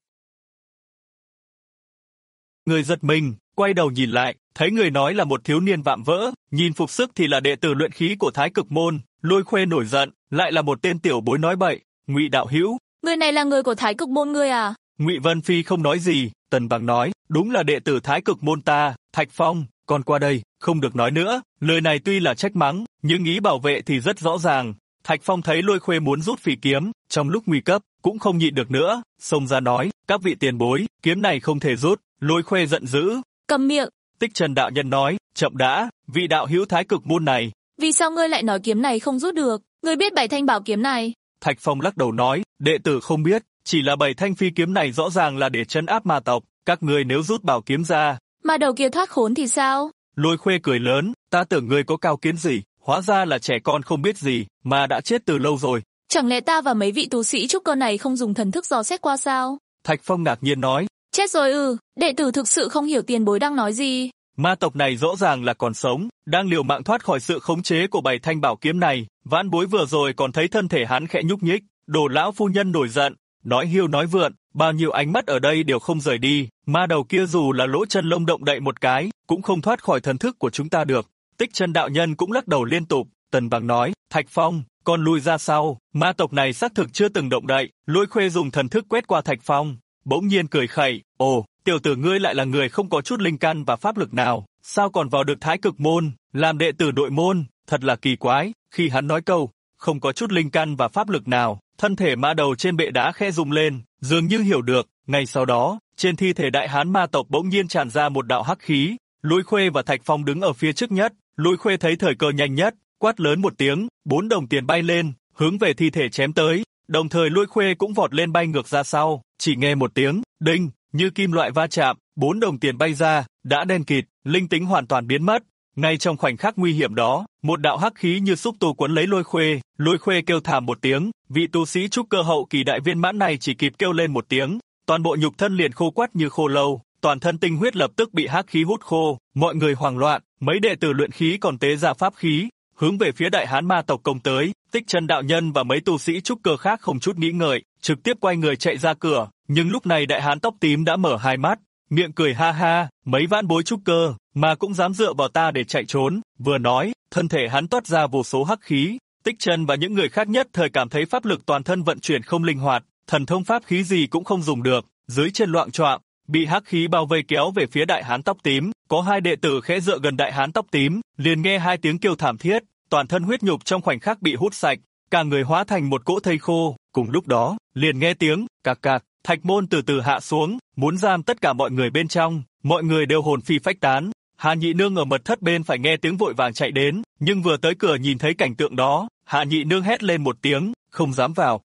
Người giật mình, quay đầu nhìn lại, thấy người nói là một thiếu niên vạm vỡ, nhìn phục sức thì là đệ tử luyện khí của Thái Cực môn. Lôi Khuê nổi giận, lại là một tên tiểu bối nói bậy. Ngụy đạo hữu, Người này là người của Thái Cực môn ngươi à? Ngụy Vân Phi không nói gì. Tần Bằng nói, đúng là đệ tử Thái Cực môn ta, Thạch Phong, còn qua đây, không được nói nữa. Lời này tuy là trách mắng, nhưng ý bảo vệ thì rất rõ ràng. Thạch Phong thấy Lôi Khuê muốn rút phi kiếm, trong lúc nguy cấp, cũng không nhịn được nữa, xông ra nói, các vị tiền bối, kiếm này không thể rút. Lôi Khuê giận dữ, Cầm miệng. Tích Trần đạo nhân nói, chậm đã, vị đạo hữu Thái Cực môn này. Vì sao ngươi lại nói kiếm này không rút được? Ngươi biết 7 thanh bảo kiếm này? Thạch Phong lắc đầu nói, đệ tử không biết, chỉ là 7 thanh phi kiếm này rõ ràng là để trấn áp ma tộc, các ngươi nếu rút bảo kiếm ra, Mà đầu kia thoát khốn thì sao? Lôi Khuê cười lớn, ta tưởng ngươi có cao kiến gì, hóa ra là trẻ con không biết gì, mà đã chết từ lâu rồi. Chẳng lẽ ta và mấy vị tu sĩ trúc cơ này không dùng thần thức dò xét qua sao? Thạch Phong ngạc nhiên nói, Chết rồi đệ tử thực sự không hiểu tiền bối đang nói gì. ma tộc này rõ ràng là còn sống, đang liều mạng thoát khỏi sự khống chế của 7 thanh bảo kiếm này. Vãn bối vừa rồi còn thấy thân thể hắn khẽ nhúc nhích. Đồ lão phu nhân nổi giận, nói hiêu nói vượn, bao nhiêu ánh mắt ở đây đều không rời đi. Ma đầu kia dù là lỗ chân lông động đậy một cái, cũng không thoát khỏi thần thức của chúng ta được. Tích Trần đạo nhân cũng lắc đầu liên tục. Tần Bằng nói, Thạch Phong, con lui ra sau, ma tộc này xác thực chưa từng động đậy. Lôi Khuê dùng thần thức quét qua Thạch Phong, bỗng nhiên cười khẩy, ồ, tiểu tử ngươi lại là người không có chút linh căn và pháp lực nào, sao còn vào được Thái Cực môn, làm đệ tử nội môn, thật là kỳ quái. Khi hắn nói câu, không có chút linh căn và pháp lực nào, thân thể ma đầu trên bệ đá khẽ rung lên, dường như hiểu được. Ngay sau đó, trên thi thể đại hán ma tộc bỗng nhiên tràn ra một đạo hắc khí. Lôi Khuê và Thạch Phong đứng ở phía trước nhất. Lôi Khuê thấy thời cơ nhanh nhất, quát lớn một tiếng, 4 đồng tiền bay lên, hướng về thi thể chém tới. Đồng thời Lôi Khuê cũng vọt lên bay ngược ra sau, chỉ nghe một tiếng đinh, như kim loại va chạm, 4 đồng tiền bay ra, đã đen kịt, linh tính hoàn toàn biến mất. Ngay trong khoảnh khắc nguy hiểm đó, một đạo hắc khí như xúc tu quấn lấy Lôi Khuê kêu thảm một tiếng, vị tu sĩ trúc cơ hậu kỳ đại viên mãn này chỉ kịp kêu lên một tiếng, toàn bộ nhục thân liền khô quắt như khô lâu, toàn thân tinh huyết lập tức bị hắc khí hút khô, mọi người hoảng loạn, mấy đệ tử luyện khí còn tế ra pháp khí, hướng về phía đại hán ma tộc công tới. Tích Trần đạo nhân và mấy tu sĩ trúc cơ khác không chút nghĩ ngợi, trực tiếp quay người chạy ra cửa, nhưng lúc này đại hán tóc tím đã mở hai mắt, miệng cười ha ha, mấy vãn bối trúc cơ mà cũng dám dựa vào ta để chạy trốn. Vừa nói, thân thể hắn toát ra vô số hắc khí. Tích Trần và những người khác nhất thời cảm thấy pháp lực toàn thân vận chuyển không linh hoạt, thần thông pháp khí gì cũng không dùng được, dưới chân loạng choạng, bị hắc khí bao vây kéo về phía đại hán tóc tím. Có 2 đệ tử khẽ dựa gần đại hán tóc tím, liền nghe 2 tiếng kêu thảm thiết, toàn thân huyết nhục trong khoảnh khắc bị hút sạch, cả người hóa thành một cỗ thây khô. Cùng lúc đó, liền nghe tiếng cạc cạc, thạch môn từ từ hạ xuống, muốn giam tất cả mọi người bên trong. Mọi người đều hồn phi phách tán. Hạ Nhị Nương ở mật thất bên phải nghe tiếng vội vàng chạy đến, nhưng vừa tới cửa nhìn thấy cảnh tượng đó, Hạ Nhị Nương hét lên một tiếng, không dám vào,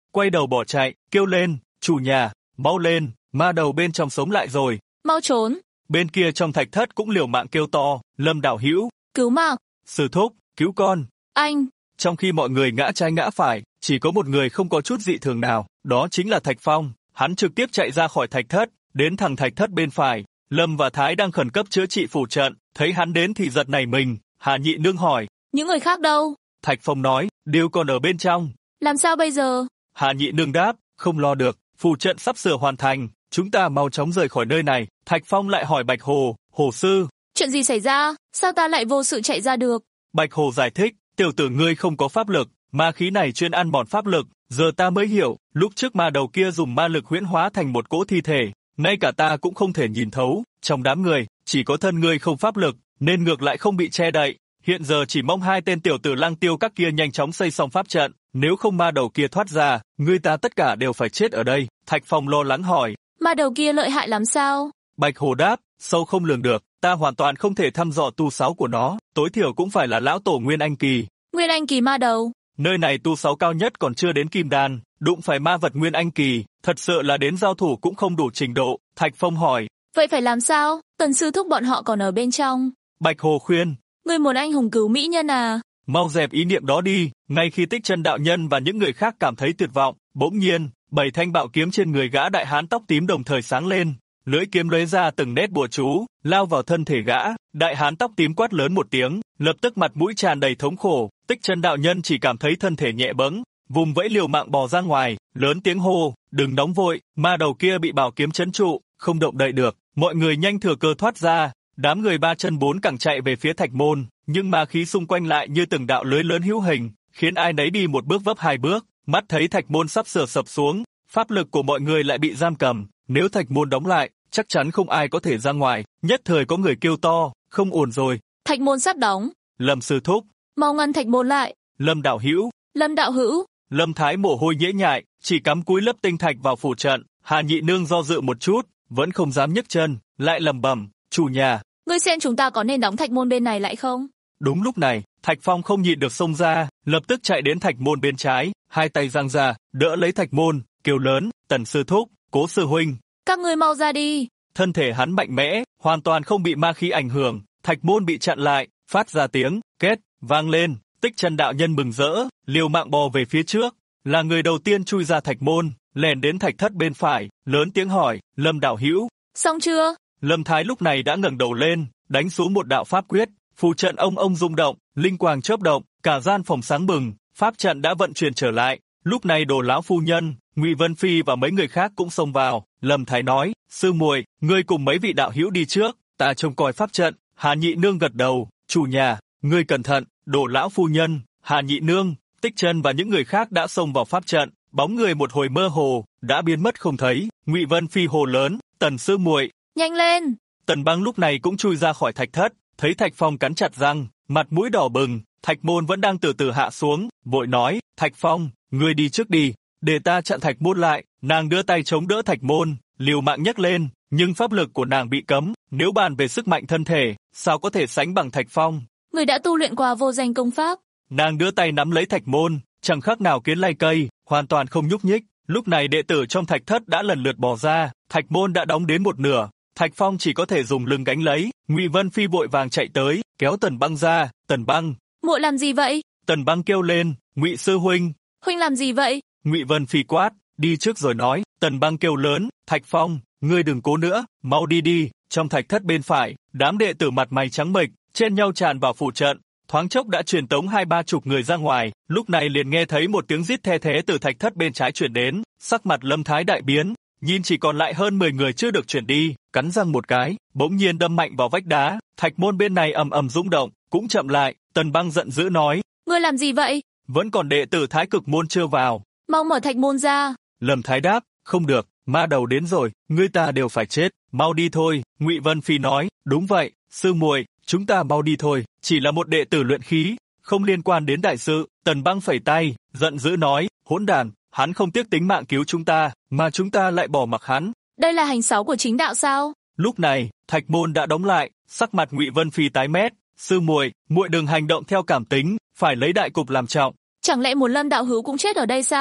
quay đầu bỏ chạy, kêu lên, chủ nhà, mau lên, ma đầu bên trong sống lại rồi. Mau trốn. Bên kia trong thạch thất cũng liều mạng kêu to, Lâm đạo hữu, Cứu mạng. sư thúc, cứu con. Anh. Trong khi mọi người ngã trái ngã phải, chỉ có một người không có chút dị thường nào, đó chính là Thạch Phong. Hắn trực tiếp chạy ra khỏi thạch thất, đến thẳng thạch thất bên phải. Lâm và Thái đang khẩn cấp chữa trị phù trận, thấy hắn đến thì giật nảy mình. Hà Nhị Nương hỏi, Những người khác đâu? Thạch Phong nói, đều còn ở bên trong. Làm sao bây giờ? Hà Nhị Nương đáp, không lo được, phù trận sắp sửa hoàn thành, chúng ta mau chóng rời khỏi nơi này. Thạch Phong lại hỏi Bạch Hồ, Hồ sư, Chuyện gì xảy ra? Sao ta lại vô sự chạy ra được? Bạch Hồ giải thích, tiểu tử ngươi không có pháp lực, ma khí này chuyên ăn mòn pháp lực, giờ ta mới hiểu, lúc trước ma đầu kia dùng ma lực huyễn hóa thành một cỗ thi thể, ngay cả ta cũng không thể nhìn thấu, trong đám người, chỉ có thân ngươi không pháp lực, nên ngược lại không bị che đậy, hiện giờ chỉ mong hai tên tiểu tử Lăng Tiêu các kia nhanh chóng xây xong pháp trận, nếu không ma đầu kia thoát ra, ngươi ta tất cả đều phải chết ở đây. Thạch Phong lo lắng hỏi, Ma đầu kia lợi hại lắm sao? Bạch Hồ đáp, sâu không lường được, ta hoàn toàn không thể thăm dò tu sáu của nó, tối thiểu cũng phải là lão tổ Nguyên Anh Kỳ. Nguyên Anh Kỳ ma đầu. Nơi này tu sáu cao nhất còn chưa đến Kim Đan, đụng phải ma vật Nguyên Anh Kỳ, thật sự là đến giao thủ cũng không đủ trình độ. Thạch Phong hỏi, Vậy phải làm sao? Tần sư thúc bọn họ còn ở bên trong. Bạch Hồ khuyên, Ngươi muốn anh hùng cứu mỹ nhân à? mau dẹp ý niệm đó đi. Ngay khi Tích Chân đạo nhân và những người khác cảm thấy tuyệt vọng, bỗng nhiên, 7 thanh bạo kiếm trên người gã đại hán tóc tím đồng thời sáng lên, lưỡi kiếm lóe ra từng nét bùa chú, lao vào thân thể gã. Đại hán tóc tím quát lớn một tiếng, lập tức mặt mũi tràn đầy thống khổ. Tích Chân đạo nhân chỉ cảm thấy thân thể nhẹ bẫng, vùng vẫy liều mạng bò ra ngoài, lớn tiếng hô, đừng nóng vội, ma đầu kia bị bảo kiếm trấn trụ, không động đậy được. Mọi người nhanh thừa cơ thoát ra, đám người ba chân bốn cẳng chạy về phía thạch môn, nhưng ma khí xung quanh lại như từng đạo lưới lớn hữu hình, khiến ai nấy đi một bước vấp hai bước. Mắt thấy thạch môn sắp sửa sập xuống, pháp lực của mọi người lại bị giam cầm, nếu thạch môn đóng lại, chắc chắn không ai có thể ra ngoài. Nhất thời có người kêu to, không ổn rồi. Thạch môn sắp đóng. Lâm sư thúc, Mau ngăn thạch môn lại. Lâm đạo hữu, Lâm đạo hữu. Lâm Thái mồ hôi nhễ nhại, chỉ cắm cúi lấp tinh thạch vào phù trận. Hà Nhị Nương do dự một chút, vẫn không dám nhấc chân, lại lẩm bẩm, chủ nhà, Ngươi xem chúng ta có nên đóng thạch môn bên này lại không? Đúng lúc này, Thạch Phong không nhịn được xông ra, lập tức chạy đến thạch môn bên trái, hai tay giang ra, đỡ lấy thạch môn, kêu lớn, Tần sư thúc, Cố sư huynh. Các ngươi mau ra đi. Thân thể hắn mạnh mẽ, hoàn toàn không bị ma khí ảnh hưởng, thạch môn bị chặn lại, phát ra tiếng két vang lên. Tích Chân đạo nhân mừng rỡ, liều mạng bò về phía trước, là người đầu tiên chui ra thạch môn, lẻn đến thạch thất bên phải, lớn tiếng hỏi, Lâm đạo hữu, Xong chưa? Lâm Thái lúc này đã ngẩng đầu lên, đánh xuống một đạo pháp quyết, phù trận ông rung động, linh quang chớp động, cả gian phòng sáng bừng, pháp trận đã vận chuyển trở lại. Lúc này Đồ lão phu nhân, Ngụy Vân Phi và mấy người khác cũng xông vào. Lâm Thái nói, sư muội, ngươi cùng mấy vị đạo hữu đi trước, ta trông coi pháp trận. Hà Nhị Nương gật đầu, chủ nhà, ngươi cẩn thận. Đồ lão phu nhân, Hà Nhị Nương, Tích Chân và những người khác đã xông vào pháp trận, bóng người một hồi mơ hồ đã biến mất không thấy. Ngụy Vân Phi hồ lớn, Tần sư muội, nhanh lên. Tần Băng lúc này cũng chui ra khỏi thạch thất, thấy Thạch Phong cắn chặt răng, mặt mũi đỏ bừng, thạch môn vẫn đang từ từ hạ xuống, vội nói, Thạch Phong, ngươi đi trước đi, để ta chặn thạch môn lại. Nàng đưa tay chống đỡ thạch môn, liều mạng nhấc lên, nhưng pháp lực của nàng bị cấm, nếu bàn về sức mạnh thân thể, sao có thể sánh bằng Thạch Phong. Người đã tu luyện qua vô danh công pháp. Nàng đưa tay nắm lấy thạch môn, chẳng khác nào kiến lai cây, hoàn toàn không nhúc nhích. Lúc này đệ tử trong thạch thất đã lần lượt bỏ ra, thạch môn đã đóng đến một nửa, Thạch Phong chỉ có thể dùng lưng gánh lấy. Ngụy Vân Phi vội vàng chạy tới, kéo Tần Băng ra. Tần Băng, muội làm gì vậy? Tần Băng kêu lên, Ngụy sư huynh. Huynh làm gì vậy? Ngụy Vân Phi quát, đi trước rồi nói. Tần Băng kêu lớn, Thạch Phong, ngươi đừng cố nữa, mau đi đi. Trong thạch thất bên phải, đám đệ tử mặt mày trắng bệch, chen nhau tràn vào phù trận, thoáng chốc đã truyền tống 20-30 người ra ngoài. Lúc này liền nghe thấy một tiếng rít the thé từ thạch thất bên trái truyền đến, sắc mặt Lâm Thái đại biến, nhìn chỉ còn lại hơn 10 người chưa được chuyển đi, cắn răng một cái, bỗng nhiên đâm mạnh vào vách đá, thạch môn bên này ầm ầm rung động, cũng chậm lại. Tần Băng giận dữ nói, ngươi làm gì vậy? Vẫn còn đệ tử Thái Cực môn chưa vào, mau mở thạch môn ra. Lâm Thái đáp, không được, ma đầu đến rồi, ngươi ta đều phải chết, mau đi thôi. Ngụy Vân Phi nói, đúng vậy, sư muội, chúng ta mau đi thôi, chỉ là một đệ tử luyện khí, không liên quan đến đại sự. Tần Băng phẩy tay, giận dữ nói, hỗn đản, hắn không tiếc tính mạng cứu chúng ta, mà chúng ta lại bỏ mặc hắn. Đây là hành sáu của chính đạo sao? Lúc này, thạch môn đã đóng lại, sắc mặt Ngụy Vân Phi tái mét, sư muội, muội đừng hành động theo cảm tính, phải lấy đại cục làm trọng. Chẳng lẽ muốn Lâm đạo hữu cũng chết ở đây sao?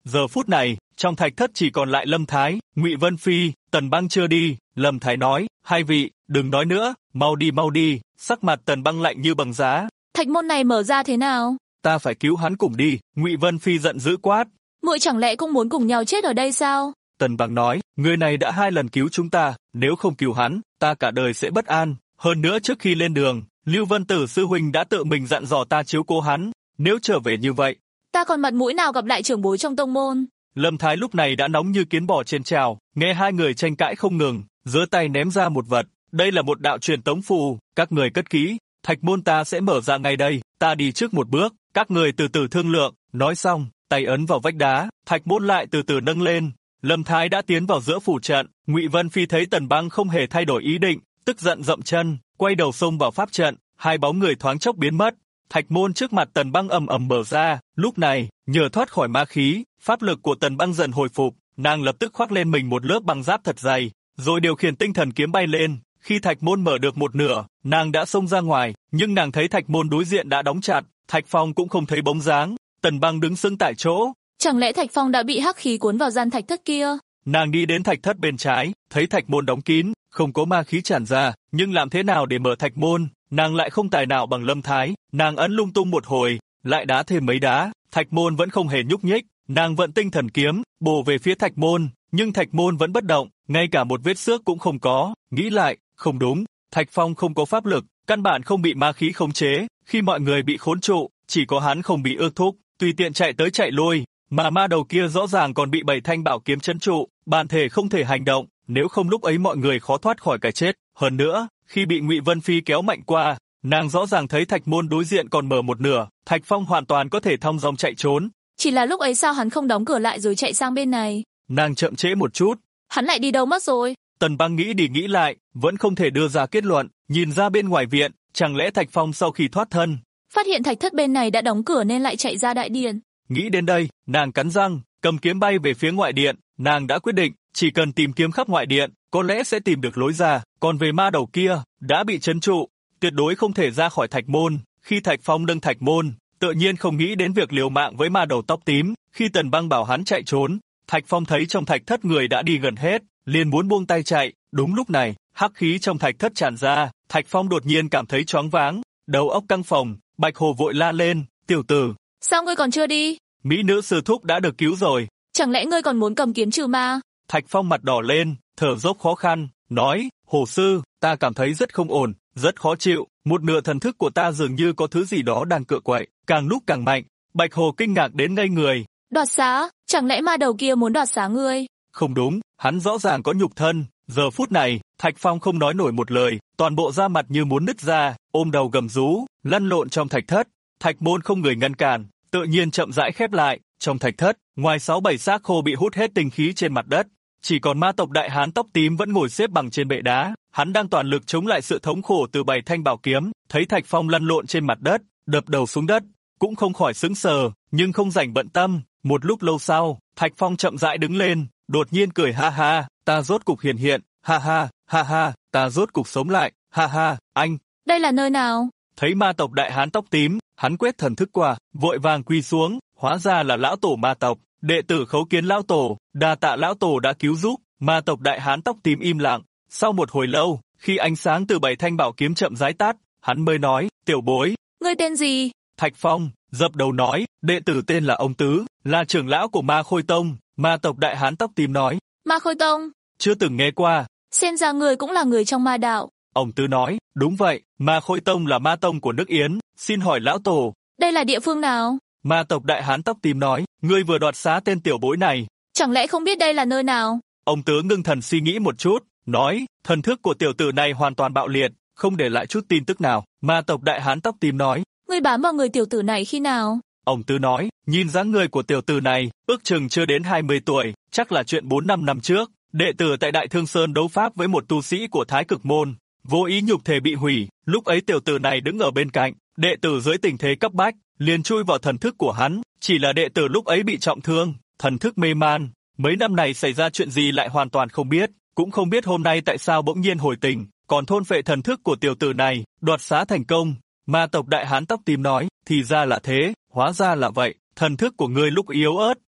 Giờ phút này, trong thạch thất chỉ còn lại Lâm Thái, Ngụy Vân Phi, Tần Băng chưa đi. Lâm Thái nói, hai vị, đừng nói nữa, mau đi. Sắc mặt Tần Băng lạnh như bằng giá. Thạch môn này mở ra thế nào? Ta phải cứu hắn cùng đi. Ngụy Vân Phi giận dữ quát. Muội chẳng lẽ cũng muốn cùng nhau chết ở đây sao? Tần Băng nói, người này đã 2 lần cứu chúng ta, nếu không cứu hắn, ta cả đời sẽ bất an. Hơn nữa trước khi lên đường, Lưu Vân Tử sư huynh đã tự mình dặn dò ta chiếu cố hắn. Nếu trở về như vậy, ta còn mặt mũi nào gặp lại trưởng bối trong tông môn? Lâm Thái lúc này đã nóng như kiến bò trên chảo, nghe hai người tranh cãi không ngừng, giơ tay ném ra một vật. Đây là một đạo truyền tống phù, các người cất kỹ, thạch môn ta sẽ mở ra ngay đây, ta đi trước một bước, các người từ từ thương lượng. Nói xong, tay ấn vào vách đá, thạch môn lại từ từ nâng lên. Lâm Thái đã tiến vào giữa phủ trận, Ngụy Vân Phi thấy Tần Băng không hề thay đổi ý định, tức giận dậm chân, quay đầu xông vào pháp trận, hai bóng người thoáng chốc biến mất. Thạch môn trước mặt Tần Băng ầm ầm mở ra, lúc này, nhờ thoát khỏi ma khí, pháp lực của Tần Băng dần hồi phục, nàng lập tức khoác lên mình một lớp băng giáp thật dày, rồi điều khiển tinh thần kiếm bay lên. Khi thạch môn mở được một nửa, nàng đã xông ra ngoài, nhưng nàng thấy thạch môn đối diện đã đóng chặt, Thạch Phong cũng không thấy bóng dáng. Tần Băng đứng sững tại chỗ. Chẳng lẽ Thạch Phong đã bị hắc khí cuốn vào gian thạch thất kia? Nàng đi đến thạch thất bên trái, thấy thạch môn đóng kín, không có ma khí tràn ra, nhưng làm thế nào để mở thạch môn, nàng lại không tài nào bằng Lâm Thái. Nàng ấn lung tung một hồi, lại đá thêm mấy đá, thạch môn vẫn không hề nhúc nhích. Nàng vận tinh thần kiếm, bổ về phía thạch môn, nhưng thạch môn vẫn bất động, ngay cả một vết xước cũng không có. Nghĩ lại, không đúng, Thạch Phong không có pháp lực, căn bản không bị ma khí khống chế. Khi mọi người bị khốn trụ, chỉ có hắn không bị ước thúc, tùy tiện chạy tới chạy lui. Mà ma đầu kia rõ ràng còn bị 7 thanh bảo kiếm trấn trụ, bản thể không thể hành động, nếu không lúc ấy mọi người khó thoát khỏi cái chết. Hơn nữa, khi bị Ngụy Vân Phi kéo mạnh qua, nàng rõ ràng thấy thạch môn đối diện còn mở một nửa, Thạch Phong hoàn toàn có thể thong dong chạy trốn. Chỉ là lúc ấy sao hắn không đóng cửa lại rồi chạy sang bên này? Nàng chậm trễ một chút. Hắn lại đi đâu mất rồi? Tần Băng nghĩ đi nghĩ lại, vẫn không thể đưa ra kết luận, nhìn ra bên ngoài viện, chẳng lẽ Thạch Phong sau khi thoát thân, phát hiện thạch thất bên này đã đóng cửa nên lại chạy ra đại điện. Nghĩ đến đây, nàng cắn răng, cầm kiếm bay về phía ngoại điện. Nàng đã quyết định, chỉ cần tìm kiếm khắp ngoại điện, có lẽ sẽ tìm được lối ra. Còn về ma đầu kia, đã bị trấn trụ, tuyệt đối không thể ra khỏi thạch môn. Khi Thạch Phong nâng thạch môn, tự nhiên không nghĩ đến việc liều mạng với ma đầu tóc tím. Khi Tần Băng bảo hắn chạy trốn, Thạch Phong thấy trong thạch thất người đã đi gần hết, liền muốn buông tay chạy. Đúng lúc này, hắc khí trong thạch thất tràn ra, Thạch Phong đột nhiên cảm thấy choáng váng, đầu óc căng phồng. Bạch Hồ vội la lên, tiểu tử, sao ngươi còn chưa đi? Mỹ nữ sư thúc đã được cứu rồi. Chẳng lẽ ngươi còn muốn cầm kiếm trừ ma? Thạch Phong mặt đỏ lên, thở dốc khó khăn, nói, Hồ sư, ta cảm thấy rất không ổn, rất khó chịu, một nửa thần thức của ta dường như có thứ gì đó đang cựa quậy, càng lúc càng mạnh. Bạch Hồ kinh ngạc đến ngây người. Đoạt xá, chẳng lẽ ma đầu kia muốn đoạt xá ngươi? Không đúng, hắn rõ ràng có nhục thân. Giờ phút này, Thạch Phong không nói nổi một lời, toàn bộ da mặt như muốn nứt ra, ôm đầu gầm rú, lăn lộn trong thạch thất. Thạch môn không người ngăn cản, tự nhiên chậm rãi khép lại. Trong thạch thất, ngoài 6-7 xác khô bị hút hết tinh khí trên mặt đất, chỉ còn ma tộc đại hán tóc tím vẫn ngồi xếp bằng trên bệ đá. Hắn đang toàn lực chống lại sự thống khổ từ 7 thanh bảo kiếm. Thấy Thạch Phong lăn lộn trên mặt đất, đập đầu xuống đất, cũng không khỏi sững sờ, nhưng không rảnh bận tâm. Một lúc lâu sau, Thạch Phong chậm rãi đứng lên, đột nhiên cười ha ha, ta rốt cục hiện, ha ha, ta rốt cục sống lại, ha ha, anh. Đây là nơi nào? Thấy ma tộc đại hán tóc tím, hắn quét thần thức qua, vội vàng quy xuống, hóa ra là lão tổ ma tộc, đệ tử khấu kiến lão tổ, đa tạ lão tổ đã cứu giúp. Ma tộc đại hán tóc tím im lặng, sau một hồi lâu, khi ánh sáng từ 7 thanh bảo kiếm chậm rãi tắt, hắn mới nói, tiểu bối. Ngươi tên gì? Thạch Phong, dập đầu nói, đệ tử tên là ông Tứ, là trưởng lão của Ma Khôi Tông. Ma tộc đại hán tóc tím nói, Ma Khôi Tông? Chưa từng nghe qua. Xem ra người cũng là người trong ma đạo. Ông Tứ nói, đúng vậy, Ma Khôi Tông là ma tông của nước Yến, xin hỏi lão tổ. Đây là địa phương nào? Ma tộc đại hán tóc tím nói, ngươi vừa đoạt xá tên tiểu bối này. Chẳng lẽ không biết đây là nơi nào? Ông Tứ ngưng thần suy nghĩ một chút, nói, thần thức của tiểu tử này hoàn toàn bạo liệt, không để lại chút tin tức nào. Ma tộc đại hán tóc tím nói, ngươi bám vào người tiểu tử này khi nào? Ông Tứ nói, nhìn dáng người của tiểu tử này, ước chừng chưa đến 20 tuổi, chắc là chuyện 4-5 năm trước. Đệ tử tại Đại Thương Sơn đấu pháp với một tu sĩ của Thái Cực Môn, vô ý nhục thể bị hủy. Lúc ấy tiểu tử này đứng ở bên cạnh, đệ tử dưới tình thế cấp bách, liền chui vào thần thức của hắn. Chỉ là đệ tử lúc ấy bị trọng thương, thần thức mê man. Mấy năm này xảy ra chuyện gì lại hoàn toàn không biết, cũng không biết hôm nay tại sao bỗng nhiên hồi tình, còn thôn phệ thần thức của tiểu tử này, đoạt xá thành công. Ma tộc đại hán tóc tím nói, thì ra là thế, hóa ra là vậy, thần thức của ngươi lúc yếu ớt,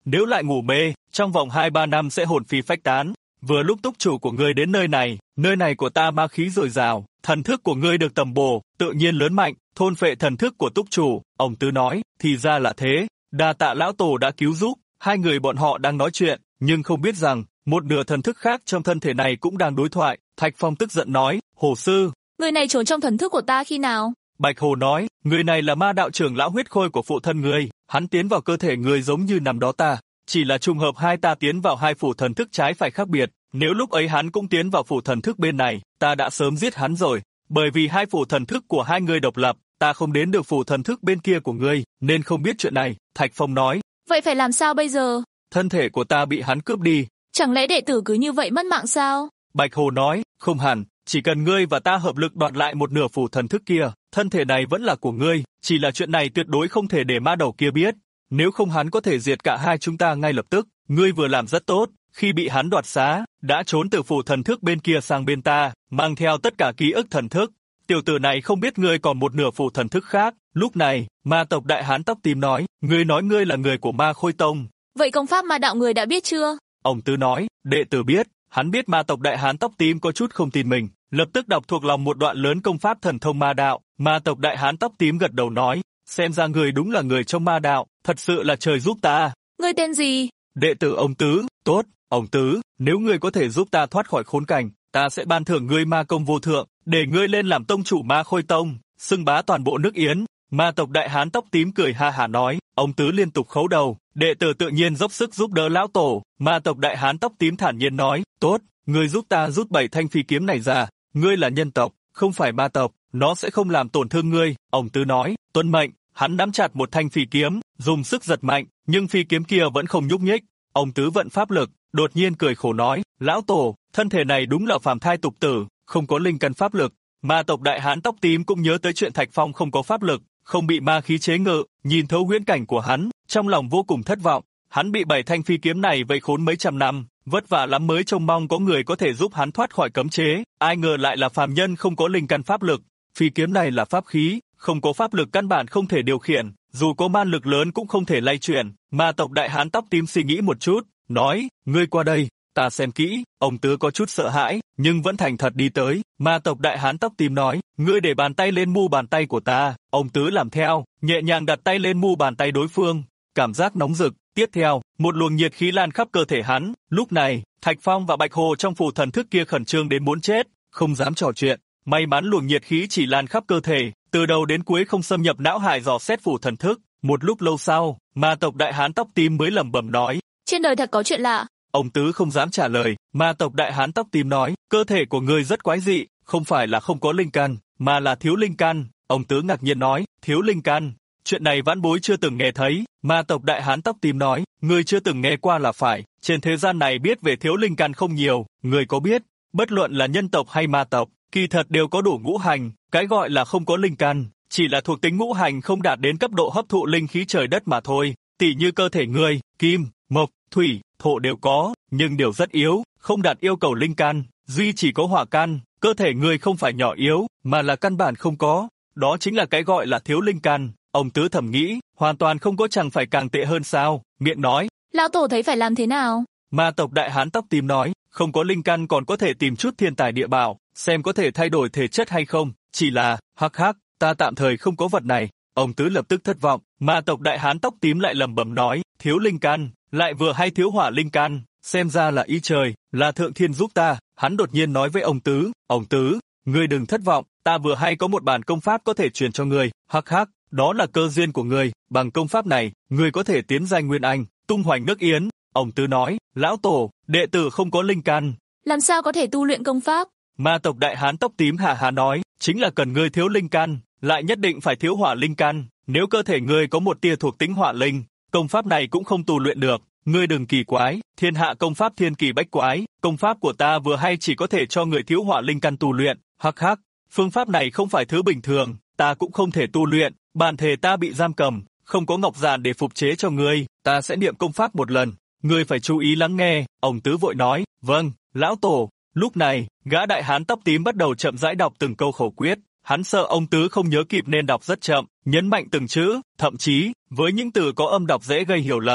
nếu lại ngủ mê, trong vòng 2-3 năm sẽ hồn phi phách tán. Vừa lúc túc chủ của ngươi đến nơi này của ta ma khí dồi dào, thần thức của ngươi được tầm bổ, tự nhiên lớn mạnh, thôn phệ thần thức của túc chủ. Ông Tứ nói, thì ra là thế, đa tạ lão tổ đã cứu giúp. Hai người bọn họ đang nói chuyện, nhưng không biết rằng, một nửa thần thức khác trong thân thể này cũng đang đối thoại. Thạch Phong tức giận nói, Hồ sư, người này trốn trong thần thức của ta khi nào? Bạch Hồ nói, người này là ma đạo trưởng lão huyết khôi của phụ thân người, hắn tiến vào cơ thể người giống như năm đó ta, chỉ là trùng hợp hai ta tiến vào hai phủ thần thức trái phải khác biệt, nếu lúc ấy hắn cũng tiến vào phủ thần thức bên này, ta đã sớm giết hắn rồi, bởi vì hai phủ thần thức của hai người độc lập, ta không đến được phủ thần thức bên kia của ngươi, nên không biết chuyện này. Thạch Phong nói, vậy phải làm sao bây giờ? Thân thể của ta bị hắn cướp đi. Chẳng lẽ đệ tử cứ như vậy mất mạng sao? Bạch Hồ nói, không hẳn, chỉ cần ngươi và ta hợp lực đoạt lại một nửa phủ thần thức kia, thân thể này vẫn là của ngươi, chỉ là chuyện này tuyệt đối không thể để ma đầu kia biết, nếu không hắn có thể diệt cả hai chúng ta ngay lập tức. Ngươi vừa làm rất tốt, khi bị hắn đoạt xá, đã trốn từ phủ thần thức bên kia sang bên ta, mang theo tất cả ký ức thần thức. Tiểu tử này không biết ngươi còn một nửa phủ thần thức khác. Lúc này, ma tộc đại hán tóc tím nói ngươi là người của Ma Khôi Tông. Vậy công pháp ma đạo người đã biết chưa? Ông Tứ nói, đệ tử biết. Hắn biết ma tộc đại hán tóc tím có chút không tin mình, lập tức đọc thuộc lòng một đoạn lớn công pháp thần thông ma đạo. Ma tộc đại hán tóc tím gật đầu nói, xem ra người đúng là người trong ma đạo, thật sự là trời giúp ta. Ngươi tên gì? Đệ tử ông Tứ. Tốt, ông Tứ, nếu ngươi có thể giúp ta thoát khỏi khốn cảnh, ta sẽ ban thưởng ngươi ma công vô thượng, để ngươi lên làm tông chủ Ma Khôi Tông, xưng bá toàn bộ nước Yến. Ma tộc đại hán tóc tím cười ha hả nói, ông Tứ liên tục khấu đầu, đệ tử tự nhiên dốc sức giúp đỡ lão tổ. Ma tộc đại hán tóc tím thản nhiên nói, tốt, ngươi giúp ta rút 7 thanh phi kiếm này ra, ngươi là nhân tộc, không phải ma tộc, nó sẽ không làm tổn thương ngươi. Ông Tứ nói, tuân mệnh. Hắn nắm chặt một thanh phi kiếm, dùng sức giật mạnh, nhưng phi kiếm kia vẫn không nhúc nhích. Ông Tứ vận pháp lực, đột nhiên cười khổ nói, lão tổ, thân thể này đúng là phàm thai tục tử, không có linh căn pháp lực. Ma tộc đại hán tóc tím cũng nhớ tới chuyện Thạch Phong không có pháp lực, không bị ma khí chế ngự, nhìn thấu huyễn cảnh của hắn, trong lòng vô cùng thất vọng. Hắn bị 7 thanh phi kiếm này vây khốn mấy trăm năm, vất vả lắm mới trông mong có người có thể giúp hắn thoát khỏi cấm chế, ai ngờ lại là phàm nhân không có linh căn pháp lực. Phi kiếm này là pháp khí, không có pháp lực căn bản không thể điều khiển, dù có man lực lớn cũng không thể lay chuyển. Ma tộc đại hán tóc tím suy nghĩ một chút, nói, ngươi qua đây, ta xem kỹ. Ông Tứ có chút sợ hãi, nhưng vẫn thành thật đi tới. Ma tộc đại hán tóc tím nói, ngươi để bàn tay lên mu bàn tay của ta. Ông Tứ làm theo, nhẹ nhàng đặt tay lên mu bàn tay đối phương, cảm giác nóng rực. Tiếp theo, một luồng nhiệt khí lan khắp cơ thể hắn. Lúc này, Thạch Phong và Bạch Hồ trong phủ thần thức kia khẩn trương đến muốn chết, không dám trò chuyện. May mắn luồng nhiệt khí chỉ lan khắp cơ thể, từ đầu đến cuối không xâm nhập não hải dò xét phủ thần thức. Một lúc lâu sau, ma tộc đại hán tóc tím mới lẩm bẩm nói, trên đời thật có chuyện lạ. Ông Tứ không dám trả lời. Ma tộc đại hán tóc tím nói, cơ thể của ngươi rất quái dị, không phải là không có linh căn, mà là thiếu linh căn. Ông Tứ ngạc nhiên nói, thiếu linh căn? Chuyện này vãn bối chưa từng nghe thấy. Ma tộc đại hán tóc tím nói, ngươi chưa từng nghe qua là phải, trên thế gian này biết về thiếu linh căn không nhiều. Ngươi có biết, bất luận là nhân tộc hay ma tộc, kỳ thật đều có đủ ngũ hành, cái gọi là không có linh căn, chỉ là thuộc tính ngũ hành không đạt đến cấp độ hấp thụ linh khí trời đất mà thôi. Tỷ như cơ thể ngươi, kim, mộc, thủy, thổ đều có, nhưng đều rất yếu, không đạt yêu cầu linh căn, duy chỉ có hỏa căn. Cơ thể ngươi không phải nhỏ yếu, mà là căn bản không có, đó chính là cái gọi là thiếu linh căn. Ông Tứ thầm nghĩ, hoàn toàn không có chẳng phải càng tệ hơn sao, miệng nói, lão tổ thấy phải làm thế nào? Ma tộc đại hán tóc tím nói, không có linh căn còn có thể tìm chút thiên tài địa bảo, xem có thể thay đổi thể chất hay không, chỉ là, hắc hắc, ta tạm thời không có vật này. Ông Tứ lập tức thất vọng. Ma tộc đại hán tóc tím lại lẩm bẩm nói, thiếu linh căn, lại vừa hay thiếu hỏa linh căn, xem ra là ý trời, là thượng thiên giúp ta. Hắn đột nhiên nói với ông Tứ, ngươi đừng thất vọng, ta vừa hay có một bản công pháp có thể truyền cho ngươi, hắc hắc, đó là cơ duyên của ngươi, bằng công pháp này, ngươi có thể tiến giai Nguyên Anh, tung hoành nước Yến. Ông Tứ nói, lão tổ, đệ tử không có linh căn, làm sao có thể tu luyện công pháp? Ma tộc đại hán tóc tím hà hà nói, chính là cần ngươi thiếu linh căn, lại nhất định phải thiếu hỏa linh căn, nếu cơ thể ngươi có một tia thuộc tính hỏa linh, công pháp này cũng không tu luyện được. Ngươi đừng kỳ quái, thiên hạ công pháp thiên kỳ bách quái, công pháp của ta vừa hay chỉ có thể cho người thiếu hỏa linh căn tu luyện. Hắc hắc, phương pháp này không phải thứ bình thường, ta cũng không thể tu luyện, bản thể ta bị giam cầm, không có ngọc giản để phục chế cho ngươi, ta sẽ niệm công pháp một lần, ngươi phải chú ý lắng nghe. Ông Tứ vội nói, vâng, lão tổ. Lúc này, gã đại hán tóc tím bắt đầu chậm rãi đọc từng câu khẩu quyết, hắn sợ ông Tứ không nhớ kịp nên đọc rất chậm, nhấn mạnh từng chữ, thậm chí, với những từ có âm đọc dễ gây hiểu lầm.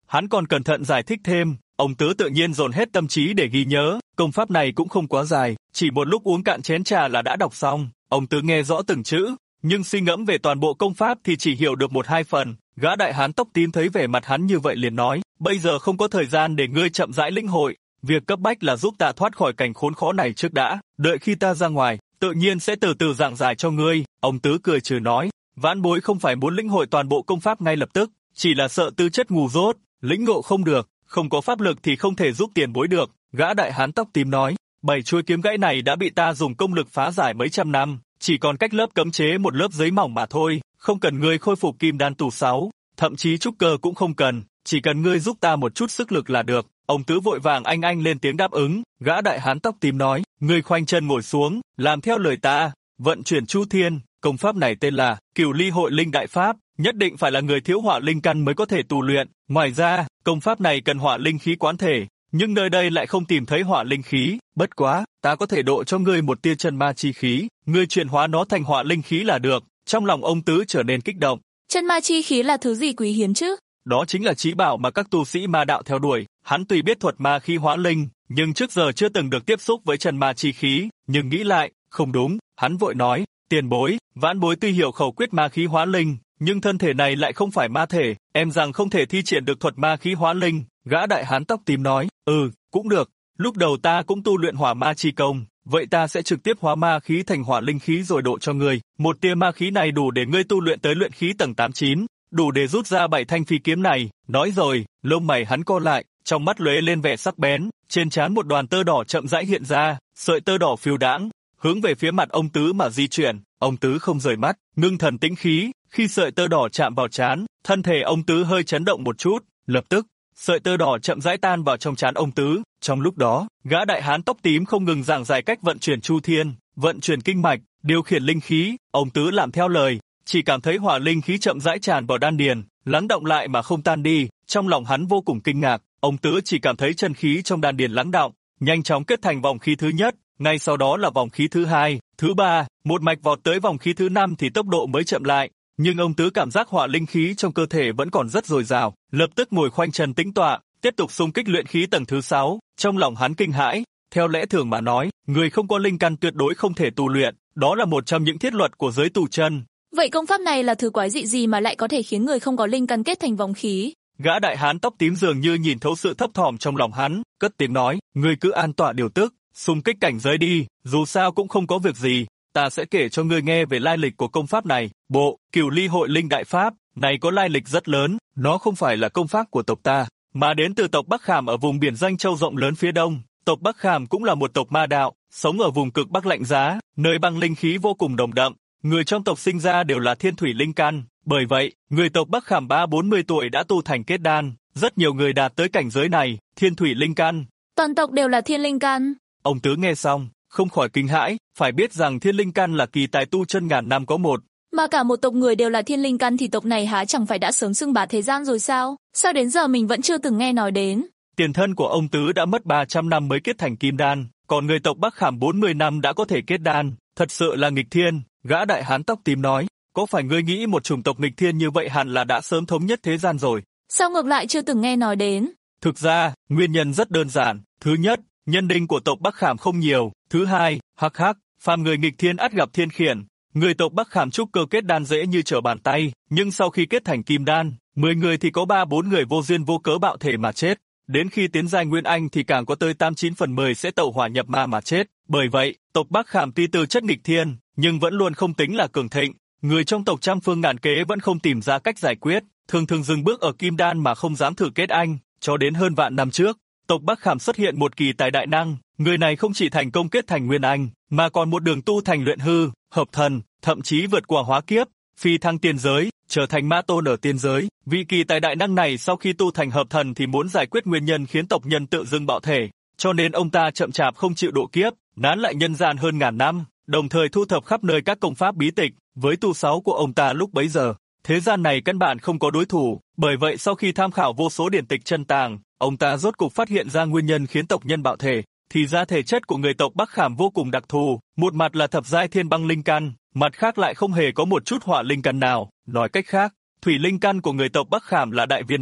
Hắn còn cẩn thận giải thích thêm, ông Tứ tự nhiên dồn hết tâm trí để ghi nhớ, công pháp này cũng không quá dài, chỉ một lúc uống cạn chén trà là đã đọc xong. Ông Tứ nghe rõ từng chữ, nhưng suy ngẫm về toàn bộ công pháp thì chỉ hiểu được 1-2 phần. Gã đại hán tóc tím thấy vẻ mặt hắn như vậy liền nói, bây giờ không có thời gian để ngươi chậm rãi lĩnh hội, việc cấp bách là giúp ta thoát khỏi cảnh khốn khó này trước đã, đợi khi ta ra ngoài, tự nhiên sẽ từ từ giảng giải cho ngươi. Ông Tứ cười trừ nói, vãn bối không phải muốn lĩnh hội toàn bộ công pháp ngay lập tức, chỉ là sợ tư chất ngu dốt, lĩnh ngộ không được, không có pháp lực thì không thể giúp tiền bối được. Gã đại hán tóc tím nói, 7 chuôi kiếm gãy này đã bị ta dùng công lực phá giải mấy trăm năm, chỉ còn cách lớp cấm chế một lớp giấy mỏng mà thôi, không cần ngươi khôi phục kim đan tủ 6, thậm chí trúc cơ cũng không cần, chỉ cần ngươi giúp ta một chút sức lực là được. Ông Tứ vội vàng anh lên tiếng đáp ứng. Gã đại hán tóc tím nói, ngươi khoanh chân ngồi xuống, làm theo lời ta, vận chuyển chu thiên. Công pháp này tên là Cửu Ly Hội Linh Đại Pháp, nhất định phải là người thiếu hỏa linh căn mới có thể tu luyện. Ngoài ra, công pháp này cần hỏa linh khí quán thể, nhưng nơi đây lại không tìm thấy hỏa linh khí. Bất quá, ta có thể độ cho ngươi một tia chân ma chi khí, ngươi chuyển hóa nó thành hỏa linh khí là được. Trong lòng ông Tứ trở nên kích động. Chân ma chi khí là thứ gì quý hiếm chứ? Đó chính là chí bảo mà các tu sĩ ma đạo theo đuổi. Hắn tuy biết thuật ma khí hóa linh, nhưng trước giờ chưa từng được tiếp xúc với chân ma chi khí, nhưng nghĩ lại, không đúng, hắn vội nói, tiền bối, vãn bối tuy hiểu khẩu quyết ma khí hóa linh, nhưng thân thể này lại không phải ma thể, em rằng không thể thi triển được thuật ma khí hóa linh. Gã đại hán tóc tím nói, cũng được, lúc đầu ta cũng tu luyện hỏa ma chi công, vậy ta sẽ trực tiếp hóa ma khí thành hỏa linh khí rồi độ cho ngươi. Một tia ma khí này đủ để ngươi tu luyện tới luyện khí tầng 8-9, đủ để rút ra 7 thanh phi kiếm này. Nói rồi, lông mày hắn co lại, trong mắt lóe lên vẻ sắc bén, trên trán một đoàn tơ đỏ chậm rãi hiện ra, sợi tơ đỏ phiêu đãng, hướng về phía mặt ông Tứ mà di chuyển. Ông Tứ không rời mắt, ngưng thần tĩnh khí, khi sợi tơ đỏ chạm vào trán, thân thể ông Tứ hơi chấn động một chút, lập tức, sợi tơ đỏ chậm rãi tan vào trong trán ông Tứ. Trong lúc đó, gã đại hán tóc tím không ngừng giảng giải cách vận chuyển chu thiên, vận chuyển kinh mạch, điều khiển linh khí. Ông Tứ làm theo lời, chỉ cảm thấy hỏa linh khí chậm rãi tràn vào đan điền, lắng động lại mà không tan đi. Trong lòng hắn vô cùng kinh ngạc, ông Tứ chỉ cảm thấy chân khí trong đan điền lắng động, nhanh chóng kết thành vòng khí thứ nhất, ngay sau đó là vòng khí thứ hai, thứ ba, một mạch vọt tới vòng khí thứ 5 thì tốc độ mới chậm lại. Nhưng ông Tứ cảm giác hỏa linh khí trong cơ thể vẫn còn rất dồi dào, lập tức ngồi khoanh chân tĩnh tọa, tiếp tục xung kích luyện khí tầng thứ 6. Trong lòng hắn kinh hãi, theo lẽ thường mà nói, người không có linh căn tuyệt đối không thể tu luyện, đó là một trong những thiết luật của giới tu chân. Vậy công pháp này là thứ quái dị gì mà lại có thể khiến người không có linh căn kết thành vòng khí? Gã đại hán tóc tím dường như nhìn thấu sự thấp thỏm trong lòng hắn, cất tiếng nói, ngươi cứ an tọa điều tức, xung kích cảnh giới đi, dù sao cũng không có việc gì. Ta sẽ kể cho ngươi nghe về lai lịch của công pháp này. Bộ Cửu Ly Hội Linh Đại Pháp này có lai lịch rất lớn, nó không phải là công pháp của tộc ta, mà đến từ tộc Bắc Khảm ở vùng biển Doanh Châu rộng lớn phía đông. Tộc Bắc Khảm cũng là một tộc ma đạo, sống ở vùng cực Bắc lạnh giá, nơi băng linh khí vô cùng nồng đậm. Người trong tộc sinh ra đều là thiên thủy linh căn, bởi vậy, người tộc Bắc Khảm 30-40 tuổi đã tu thành kết đan, rất nhiều người đạt tới cảnh giới này, thiên thủy linh căn. Toàn tộc đều là thiên linh căn. Ông Tứ nghe xong, không khỏi kinh hãi, phải biết rằng thiên linh căn là kỳ tài tu chân ngàn năm có một. Mà cả một tộc người đều là thiên linh căn thì tộc này há chẳng phải đã sớm xưng bá thế gian rồi sao? Sao đến giờ mình vẫn chưa từng nghe nói đến? Tiền thân của ông Tứ đã mất 300 năm mới kết thành kim đan, còn người tộc Bắc Khảm 40 năm đã có thể kết đan, thật sự là nghịch thiên. Gã đại hán tóc tím nói, có phải ngươi nghĩ một chủng tộc nghịch thiên như vậy hẳn là đã sớm thống nhất thế gian rồi? Sao ngược lại chưa từng nghe nói đến? Thực ra, nguyên nhân rất đơn giản. Thứ nhất, nhân đinh của tộc Bắc Khảm không nhiều. Thứ hai, phàm người nghịch thiên ắt gặp thiên khiển. Người tộc Bắc Khảm trúc cơ kết đan dễ như trở bàn tay, nhưng sau khi kết thành kim đan, 10 người thì có 3-4 người vô duyên vô cớ bạo thể mà chết. Đến khi tiến giai Nguyên Anh thì càng có tới 89 phần 10 sẽ tẩu hỏa nhập ma mà chết. Bởi vậy, tộc Bắc Khảm tuy tư chất nghịch thiên, nhưng vẫn luôn không tính là cường thịnh. Người trong tộc trăm phương ngàn kế vẫn không tìm ra cách giải quyết, thường dừng bước ở kim đan mà không dám thử kết anh. Cho đến hơn vạn năm trước, tộc Bắc Khảm xuất hiện một kỳ tài đại năng, người này không chỉ thành công kết thành Nguyên Anh, mà còn một đường tu thành luyện hư, hợp thần, thậm chí vượt qua hóa kiếp, phi thăng tiên giới, trở thành ma tôn ở tiên giới. Vị kỳ tài đại năng này sau khi tu thành hợp thần thì muốn giải quyết nguyên nhân khiến tộc nhân tự dưng bạo thể, cho nên ông ta chậm chạp không chịu độ kiếp, nán lại nhân gian hơn ngàn năm, đồng thời thu thập khắp nơi các công pháp bí tịch. Với tu sáu của ông ta lúc bấy giờ, thế gian này căn bản không có đối thủ, bởi vậy sau khi tham khảo vô số điển tịch chân tàng, ông ta rốt cục phát hiện ra nguyên nhân khiến tộc nhân bạo thể. Thì ra thể chất của người tộc Bắc Khảm vô cùng đặc thù, một mặt là thập giai thiên băng linh căn, mặt khác lại không hề có một chút hỏa linh căn nào. Nói cách khác, thủy linh căn của người tộc Bắc Khảm là đại viên mãn,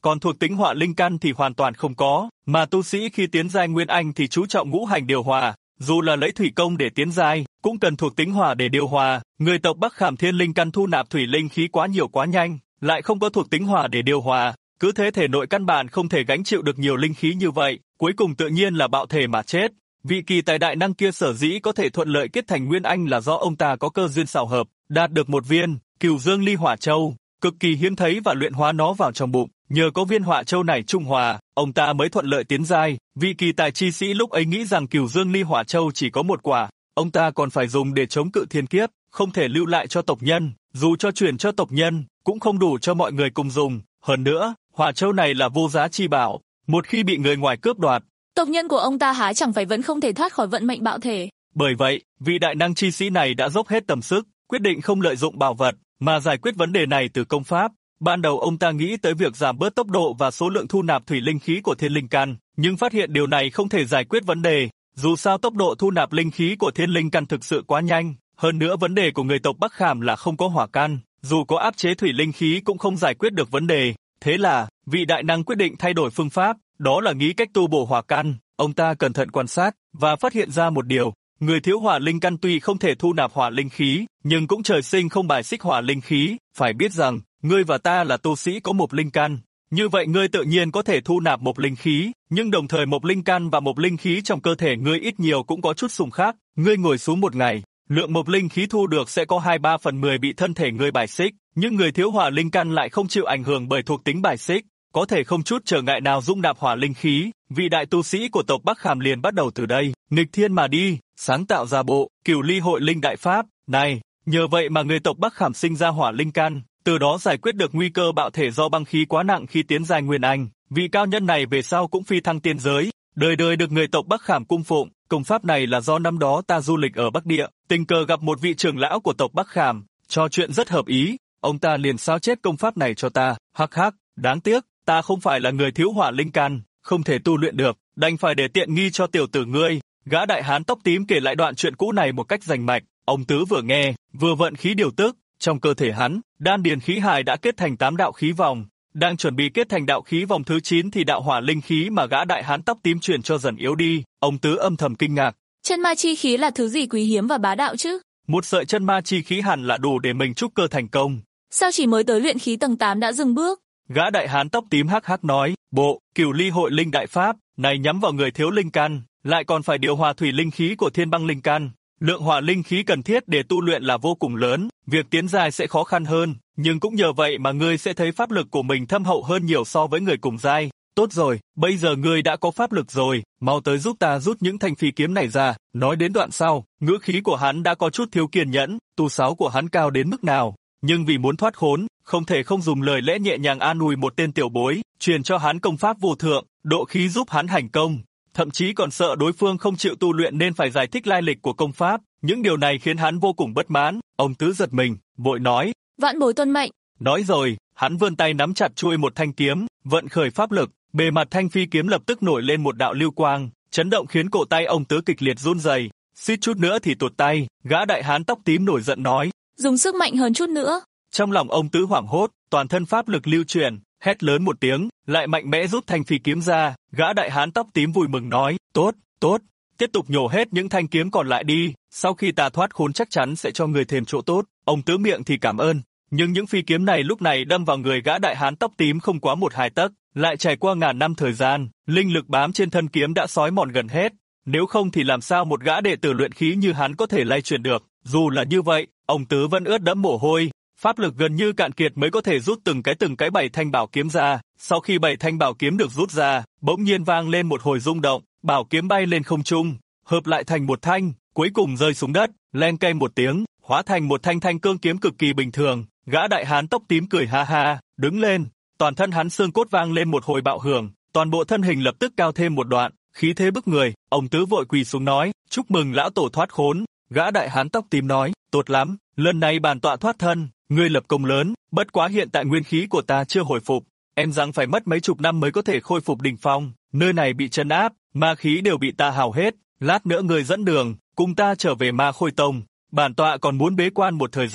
còn thuộc tính hỏa linh căn thì hoàn toàn không có, mà tu sĩ khi tiến giai nguyên anh thì chú trọng ngũ hành điều hòa, dù là lấy thủy công để tiến giai, cũng cần thuộc tính hỏa để điều hòa. Người tộc Bắc Khảm thiên linh căn thu nạp thủy linh khí quá nhiều quá nhanh, lại không có thuộc tính hỏa để điều hòa, cứ thế thể nội căn bản không thể gánh chịu được nhiều linh khí như vậy, cuối cùng tự nhiên là bạo thể mà chết. Vị kỳ tài đại năng kia sở dĩ có thể thuận lợi kết thành nguyên anh là do ông ta có cơ duyên xảo hợp, đạt được một viên Cửu Dương Ly Hỏa Châu, cực kỳ hiếm thấy và luyện hóa nó vào trong bụng. Nhờ có viên hỏa châu này trung hòa, ông ta mới thuận lợi tiến giai. Vị kỳ tài chi sĩ lúc ấy nghĩ rằng Cửu Dương Ly Hỏa Châu chỉ có một quả, ông ta còn phải dùng để chống cự thiên kiếp, không thể lưu lại cho tộc nhân, dù cho chuyển cho tộc nhân, cũng không đủ cho mọi người cùng dùng. Hơn nữa, hỏa châu này là vô giá chi bảo, một khi bị người ngoài cướp đoạt, tộc nhân của ông ta há chẳng phải vẫn không thể thoát khỏi vận mệnh bạo thể. Bởi vậy, vị đại năng chi sĩ này đã dốc hết tầm sức, quyết định không lợi dụng bảo vật, mà giải quyết vấn đề này từ công pháp. Ban đầu ông ta nghĩ tới việc giảm bớt tốc độ và số lượng thu nạp thủy linh khí của thiên linh căn, nhưng phát hiện điều này không thể giải quyết vấn đề. Dù sao tốc độ thu nạp linh khí của thiên linh căn thực sự quá nhanh, hơn nữa vấn đề của người tộc Bắc Khảm là không có hỏa căn, dù có áp chế thủy linh khí cũng không giải quyết được vấn đề. Thế là, vị đại năng quyết định thay đổi phương pháp, đó là nghĩ cách tu bổ hỏa căn. Ông ta cẩn thận quan sát và phát hiện ra một điều, người thiếu hỏa linh căn tuy không thể thu nạp hỏa linh khí, nhưng cũng trời sinh không bài xích hỏa linh khí. Phải biết rằng, ngươi và ta là tu sĩ có mộc linh căn, như vậy ngươi tự nhiên có thể thu nạp mộc linh khí, nhưng đồng thời mộc linh căn và mộc linh khí trong cơ thể ngươi ít nhiều cũng có chút xung khác. Ngươi ngồi xuống một ngày, lượng mộc linh khí thu được sẽ có 2/3/10 bị thân thể ngươi bài xích, nhưng người thiếu hỏa linh căn lại không chịu ảnh hưởng bởi thuộc tính bài xích, có thể không chút trở ngại nào dung nạp hỏa linh khí. Vị đại tu sĩ của tộc Bắc Khảm liền bắt đầu từ đây, nghịch thiên mà đi, sáng tạo ra bộ Cửu Ly Hội Linh Đại Pháp này. Nhờ vậy mà người tộc Bắc Khảm sinh ra hỏa linh căn, từ đó giải quyết được nguy cơ bạo thể do băng khí quá nặng khi tiến giai nguyên anh. Vị cao nhân này về sau cũng phi thăng tiên giới, đời đời được người tộc Bắc Khảm cung phụng. Công pháp này là do năm đó ta du lịch ở Bắc Địa, tình cờ gặp một vị trưởng lão của tộc Bắc Khảm, trò chuyện rất hợp ý, ông ta liền sao chép công pháp này cho ta. Hắc hắc, đáng tiếc, ta không phải là người thiếu hỏa linh căn, không thể tu luyện được, đành phải để tiện nghi cho tiểu tử ngươi. Gã đại hán tóc tím kể lại đoạn chuyện cũ này một cách rành mạch. Ông Tứ vừa nghe, vừa vận khí điều tức, trong cơ thể hắn, đan điền khí hải đã kết thành 8 đạo khí vòng, đang chuẩn bị kết thành đạo khí vòng thứ 9 thì đạo hỏa linh khí mà gã đại hán tóc tím truyền cho dần yếu đi. Ông Tứ âm thầm kinh ngạc. Chân ma chi khí là thứ gì quý hiếm và bá đạo chứ? Một sợi chân ma chi khí hẳn là đủ để mình trúc cơ thành công. Sao chỉ mới tới luyện khí tầng 8 đã dừng bước? Gã đại hán tóc tím hắc hắc nói, bộ Cửu Ly Hội Linh Đại Pháp này nhắm vào người thiếu linh căn, lại còn phải điều hòa thủy linh khí của thiên băng linh căn. Lượng hỏa linh khí cần thiết để tu luyện là vô cùng lớn, việc tiến giai sẽ khó khăn hơn, nhưng cũng nhờ vậy mà ngươi sẽ thấy pháp lực của mình thâm hậu hơn nhiều so với người cùng giai. Tốt rồi, bây giờ ngươi đã có pháp lực rồi, mau tới giúp ta rút những thanh phi kiếm này ra. Nói đến đoạn sau, ngữ khí của hắn đã có chút thiếu kiên nhẫn, tu sáo của hắn cao đến mức nào, nhưng vì muốn thoát khốn, không thể không dùng lời lẽ nhẹ nhàng an ủi một tên tiểu bối, truyền cho hắn công pháp vô thượng, độ khí giúp hắn hành công. Thậm chí còn sợ đối phương không chịu tu luyện nên phải giải thích lai lịch của công pháp. Những điều này khiến hắn vô cùng bất mãn. Ông Tứ giật mình, vội nói, vạn bối tuân mệnh. Nói rồi, hắn vươn tay nắm chặt chuôi một thanh kiếm, vận khởi pháp lực, bề mặt thanh phi kiếm lập tức nổi lên một đạo lưu quang, chấn động khiến cổ tay ông Tứ kịch liệt run rẩy, suýt chút nữa thì tuột tay. Gã đại hán tóc tím nổi giận nói, dùng sức mạnh hơn chút nữa. Trong lòng ông Tứ hoảng hốt, toàn thân pháp lực lưu chuyển, hét lớn một tiếng, lại mạnh mẽ rút thanh phi kiếm ra. Gã đại hán tóc tím vui mừng nói, tốt, tốt, tiếp tục nhổ hết những thanh kiếm còn lại đi, sau khi ta thoát khốn chắc chắn sẽ cho người thêm chỗ tốt. Ông Tứ miệng thì cảm ơn, nhưng những phi kiếm này lúc này đâm vào người gã đại hán tóc tím không quá 1-2 tấc, lại trải qua ngàn năm thời gian, linh lực bám trên thân kiếm đã xói mòn gần hết, nếu không thì làm sao một gã đệ tử luyện khí như hắn có thể lay chuyển được. Dù là như vậy, ông Tứ vẫn ướt đẫm mồ hôi, pháp lực gần như cạn kiệt mới có thể rút từng cái 7 thanh bảo kiếm ra. Sau khi 7 thanh bảo kiếm được rút ra, bỗng nhiên vang lên một hồi rung động, bảo kiếm bay lên không trung, hợp lại thành một thanh, cuối cùng rơi xuống đất, len keng một tiếng, hóa thành một thanh cương kiếm cực kỳ bình thường. Gã đại hán tóc tím cười ha ha, đứng lên, toàn thân hắn xương cốt vang lên một hồi bạo hưởng, toàn bộ thân hình lập tức cao thêm một đoạn, khí thế bức người. Ông Tứ vội quỳ xuống nói, chúc mừng lão tổ thoát khốn. Gã đại hán tóc tím nói, tốt lắm, lần này bản tọa thoát thân, ngươi lập công lớn, bất quá hiện tại nguyên khí của ta chưa hồi phục, em rằng phải mất mấy chục năm mới có thể khôi phục đỉnh phong, nơi này bị trấn áp, ma khí đều bị ta hao hết, lát nữa ngươi dẫn đường, cùng ta trở về Ma Khôi Tông, bản tọa còn muốn bế quan một thời gian,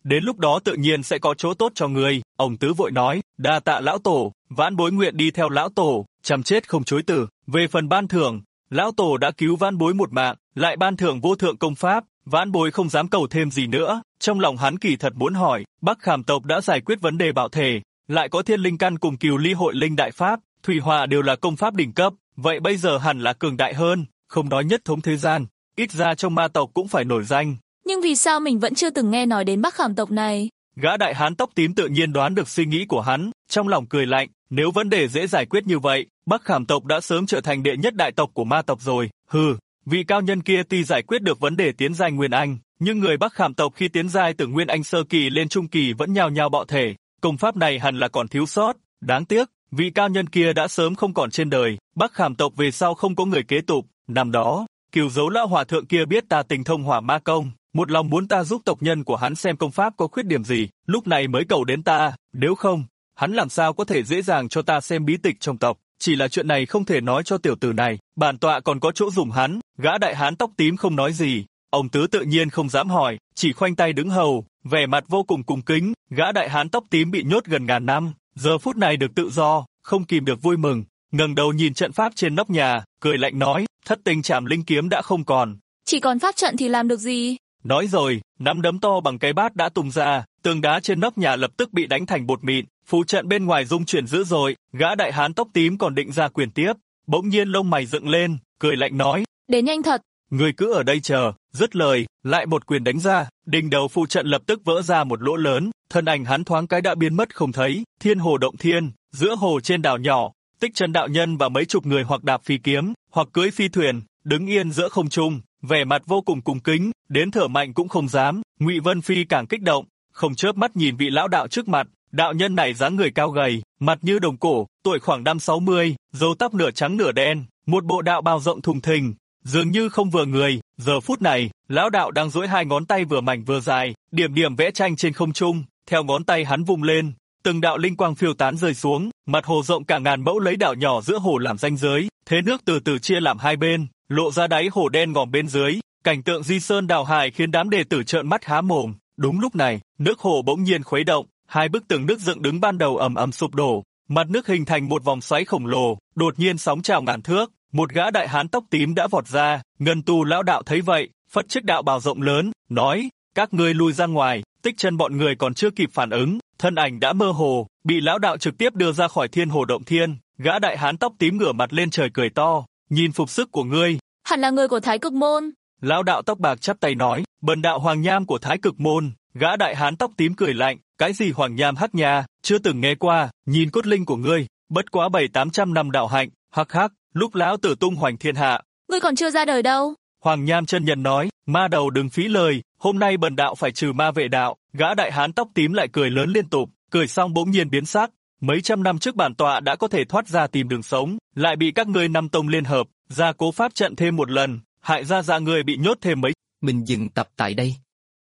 đến lúc đó tự nhiên sẽ có chỗ tốt cho ngươi. Ông Tứ vội nói, đa tạ lão tổ, vãn bối nguyện đi theo lão tổ, chăm chết không chối từ. Về phần ban thưởng, lão tổ đã cứu vãn bối một mạng, lại ban thưởng vô thượng công pháp, vãn bối không dám cầu thêm gì nữa. Trong lòng hắn kỳ thật muốn hỏi, Bắc Khảm tộc đã giải quyết vấn đề bạo thể, lại có thiên linh căn cùng Cừu Ly hội linh đại pháp, thủy hỏa đều là công pháp đỉnh cấp, vậy bây giờ hẳn là cường đại hơn, không nói nhất thống thế gian, ít ra trong ma tộc cũng phải nổi danh. Nhưng vì sao mình vẫn chưa từng nghe nói đến Bắc Khảm tộc này? Gã đại hán tóc tím tự nhiên đoán được suy nghĩ của hắn, trong lòng cười lạnh, nếu vấn đề dễ giải quyết như vậy, Bắc Khảm tộc đã sớm trở thành đệ nhất đại tộc của ma tộc rồi. Hừ, vị cao nhân kia tuy giải quyết được vấn đề tiến giai Nguyên Anh, nhưng người Bắc Khảm tộc khi tiến giai từ Nguyên Anh sơ kỳ lên trung kỳ vẫn nhao nhao bạo thể, công pháp này hẳn là còn thiếu sót, đáng tiếc, vị cao nhân kia đã sớm không còn trên đời, Bắc Khảm tộc về sau không có người kế tục. Năm đó, Cửu Dấu lão hòa thượng kia biết ta tinh thông hỏa ma công, một lòng muốn ta giúp tộc nhân của hắn xem công pháp có khuyết điểm gì, lúc này mới cầu đến ta, nếu không, hắn làm sao có thể dễ dàng cho ta xem bí tịch trong tộc, chỉ là chuyện này không thể nói cho tiểu tử này, bản tọa còn có chỗ dùng hắn. Gã đại hán tóc tím không nói gì, ông Tứ tự nhiên không dám hỏi, chỉ khoanh tay đứng hầu, vẻ mặt vô cùng cung kính. Gã đại hán tóc tím bị nhốt gần ngàn năm, giờ phút này được tự do, không kìm được vui mừng, ngẩng đầu nhìn trận pháp trên nóc nhà, cười lạnh nói, Thất Tinh Trảm Linh kiếm đã không còn, chỉ còn pháp trận thì làm được gì? Nói rồi, nắm đấm to bằng cái bát đã tung ra, tường đá trên nóc nhà lập tức bị đánh thành bột mịn, phù trận bên ngoài rung chuyển dữ dội. Gã đại hán tóc tím còn định ra quyền tiếp, bỗng nhiên lông mày dựng lên, cười lạnh nói, đến nhanh thật. Ngươi cứ ở đây chờ. Dứt lời, lại một quyền đánh ra, đỉnh đầu phù trận lập tức vỡ ra một lỗ lớn, thân ảnh hắn thoáng cái đã biến mất không thấy. Thiên hồ động thiên, giữa hồ trên đảo nhỏ, Tích Chân đạo nhân và mấy chục người hoặc đạp phi kiếm, hoặc cưỡi phi thuyền, đứng yên giữa không trung, vẻ mặt vô cùng cung kính, đến thở mạnh cũng không dám. Ngụy Vân Phi càng kích động, không chớp mắt nhìn vị lão đạo trước mặt. Đạo nhân này dáng người cao gầy, mặt như đồng cổ, tuổi khoảng 50-60, râu tóc nửa trắng nửa đen, một bộ đạo bào rộng thùng thình, dường như không vừa người. Giờ phút này, lão đạo đang duỗi hai ngón tay vừa mảnh vừa dài, điểm điểm vẽ tranh trên không trung, theo ngón tay hắn vung lên, từng đạo linh quang phiêu tán rơi xuống, mặt hồ rộng cả ngàn mẫu lấy đảo nhỏ giữa hồ làm ranh giới, thế nước từ từ chia làm hai bên, lộ ra đáy hồ đen ngòm bên dưới, cảnh tượng di sơn đảo hải khiến đám đệ tử trợn mắt há mồm. Đúng lúc này, nước hồ bỗng nhiên khuấy động, hai bức tường nước dựng đứng ban đầu ầm ầm sụp đổ, mặt nước hình thành một vòng xoáy khổng lồ, đột nhiên sóng trào ngàn thước, một gã đại hán tóc tím đã vọt ra. Ngân Tu lão đạo thấy vậy, phất chiếc đạo bào rộng lớn, nói, các ngươi lui ra ngoài. Tích Chân bọn người còn chưa kịp phản ứng, thân ảnh đã mơ hồ, bị lão đạo trực tiếp đưa ra khỏi thiên hồ động thiên. Gã đại hán tóc tím ngửa mặt lên trời cười to, nhìn phục sức của ngươi, hẳn là người của Thái Cực môn. Lão đạo tóc bạc chắp tay nói, bần đạo Hoàng Nham của Thái Cực môn. Gã đại hán tóc tím cười lạnh, cái gì Hoàng Nham hắc nha, chưa từng nghe qua, nhìn cốt linh của ngươi, bất quá 700-800 năm đạo hạnh, hắc hắc, lúc lão tử tung hoành thiên hạ. Ngươi còn chưa ra đời đâu. Hoàng Nham chân nhân nói, ma đầu đừng phí lời, hôm nay bần đạo phải trừ ma vệ đạo. Gã đại hán tóc tím lại cười lớn liên tục, cười xong bỗng nhiên biến sắc, mấy trăm năm trước bản tọa đã có thể thoát ra tìm đường sống, lại bị các ngươi năm tông liên hợp, gia cố pháp trận thêm một lần, hại ra người bị nhốt thêm mấy. Mình dừng tập tại đây.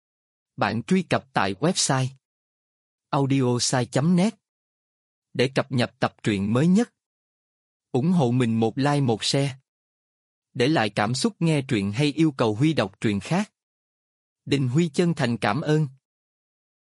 Bạn truy cập tại website audiosai.net để cập nhật tập truyện mới nhất. Ủng hộ mình một like một share. Để lại cảm xúc nghe truyện hay yêu cầu Huy đọc truyện khác. Đình Huy chân thành cảm ơn.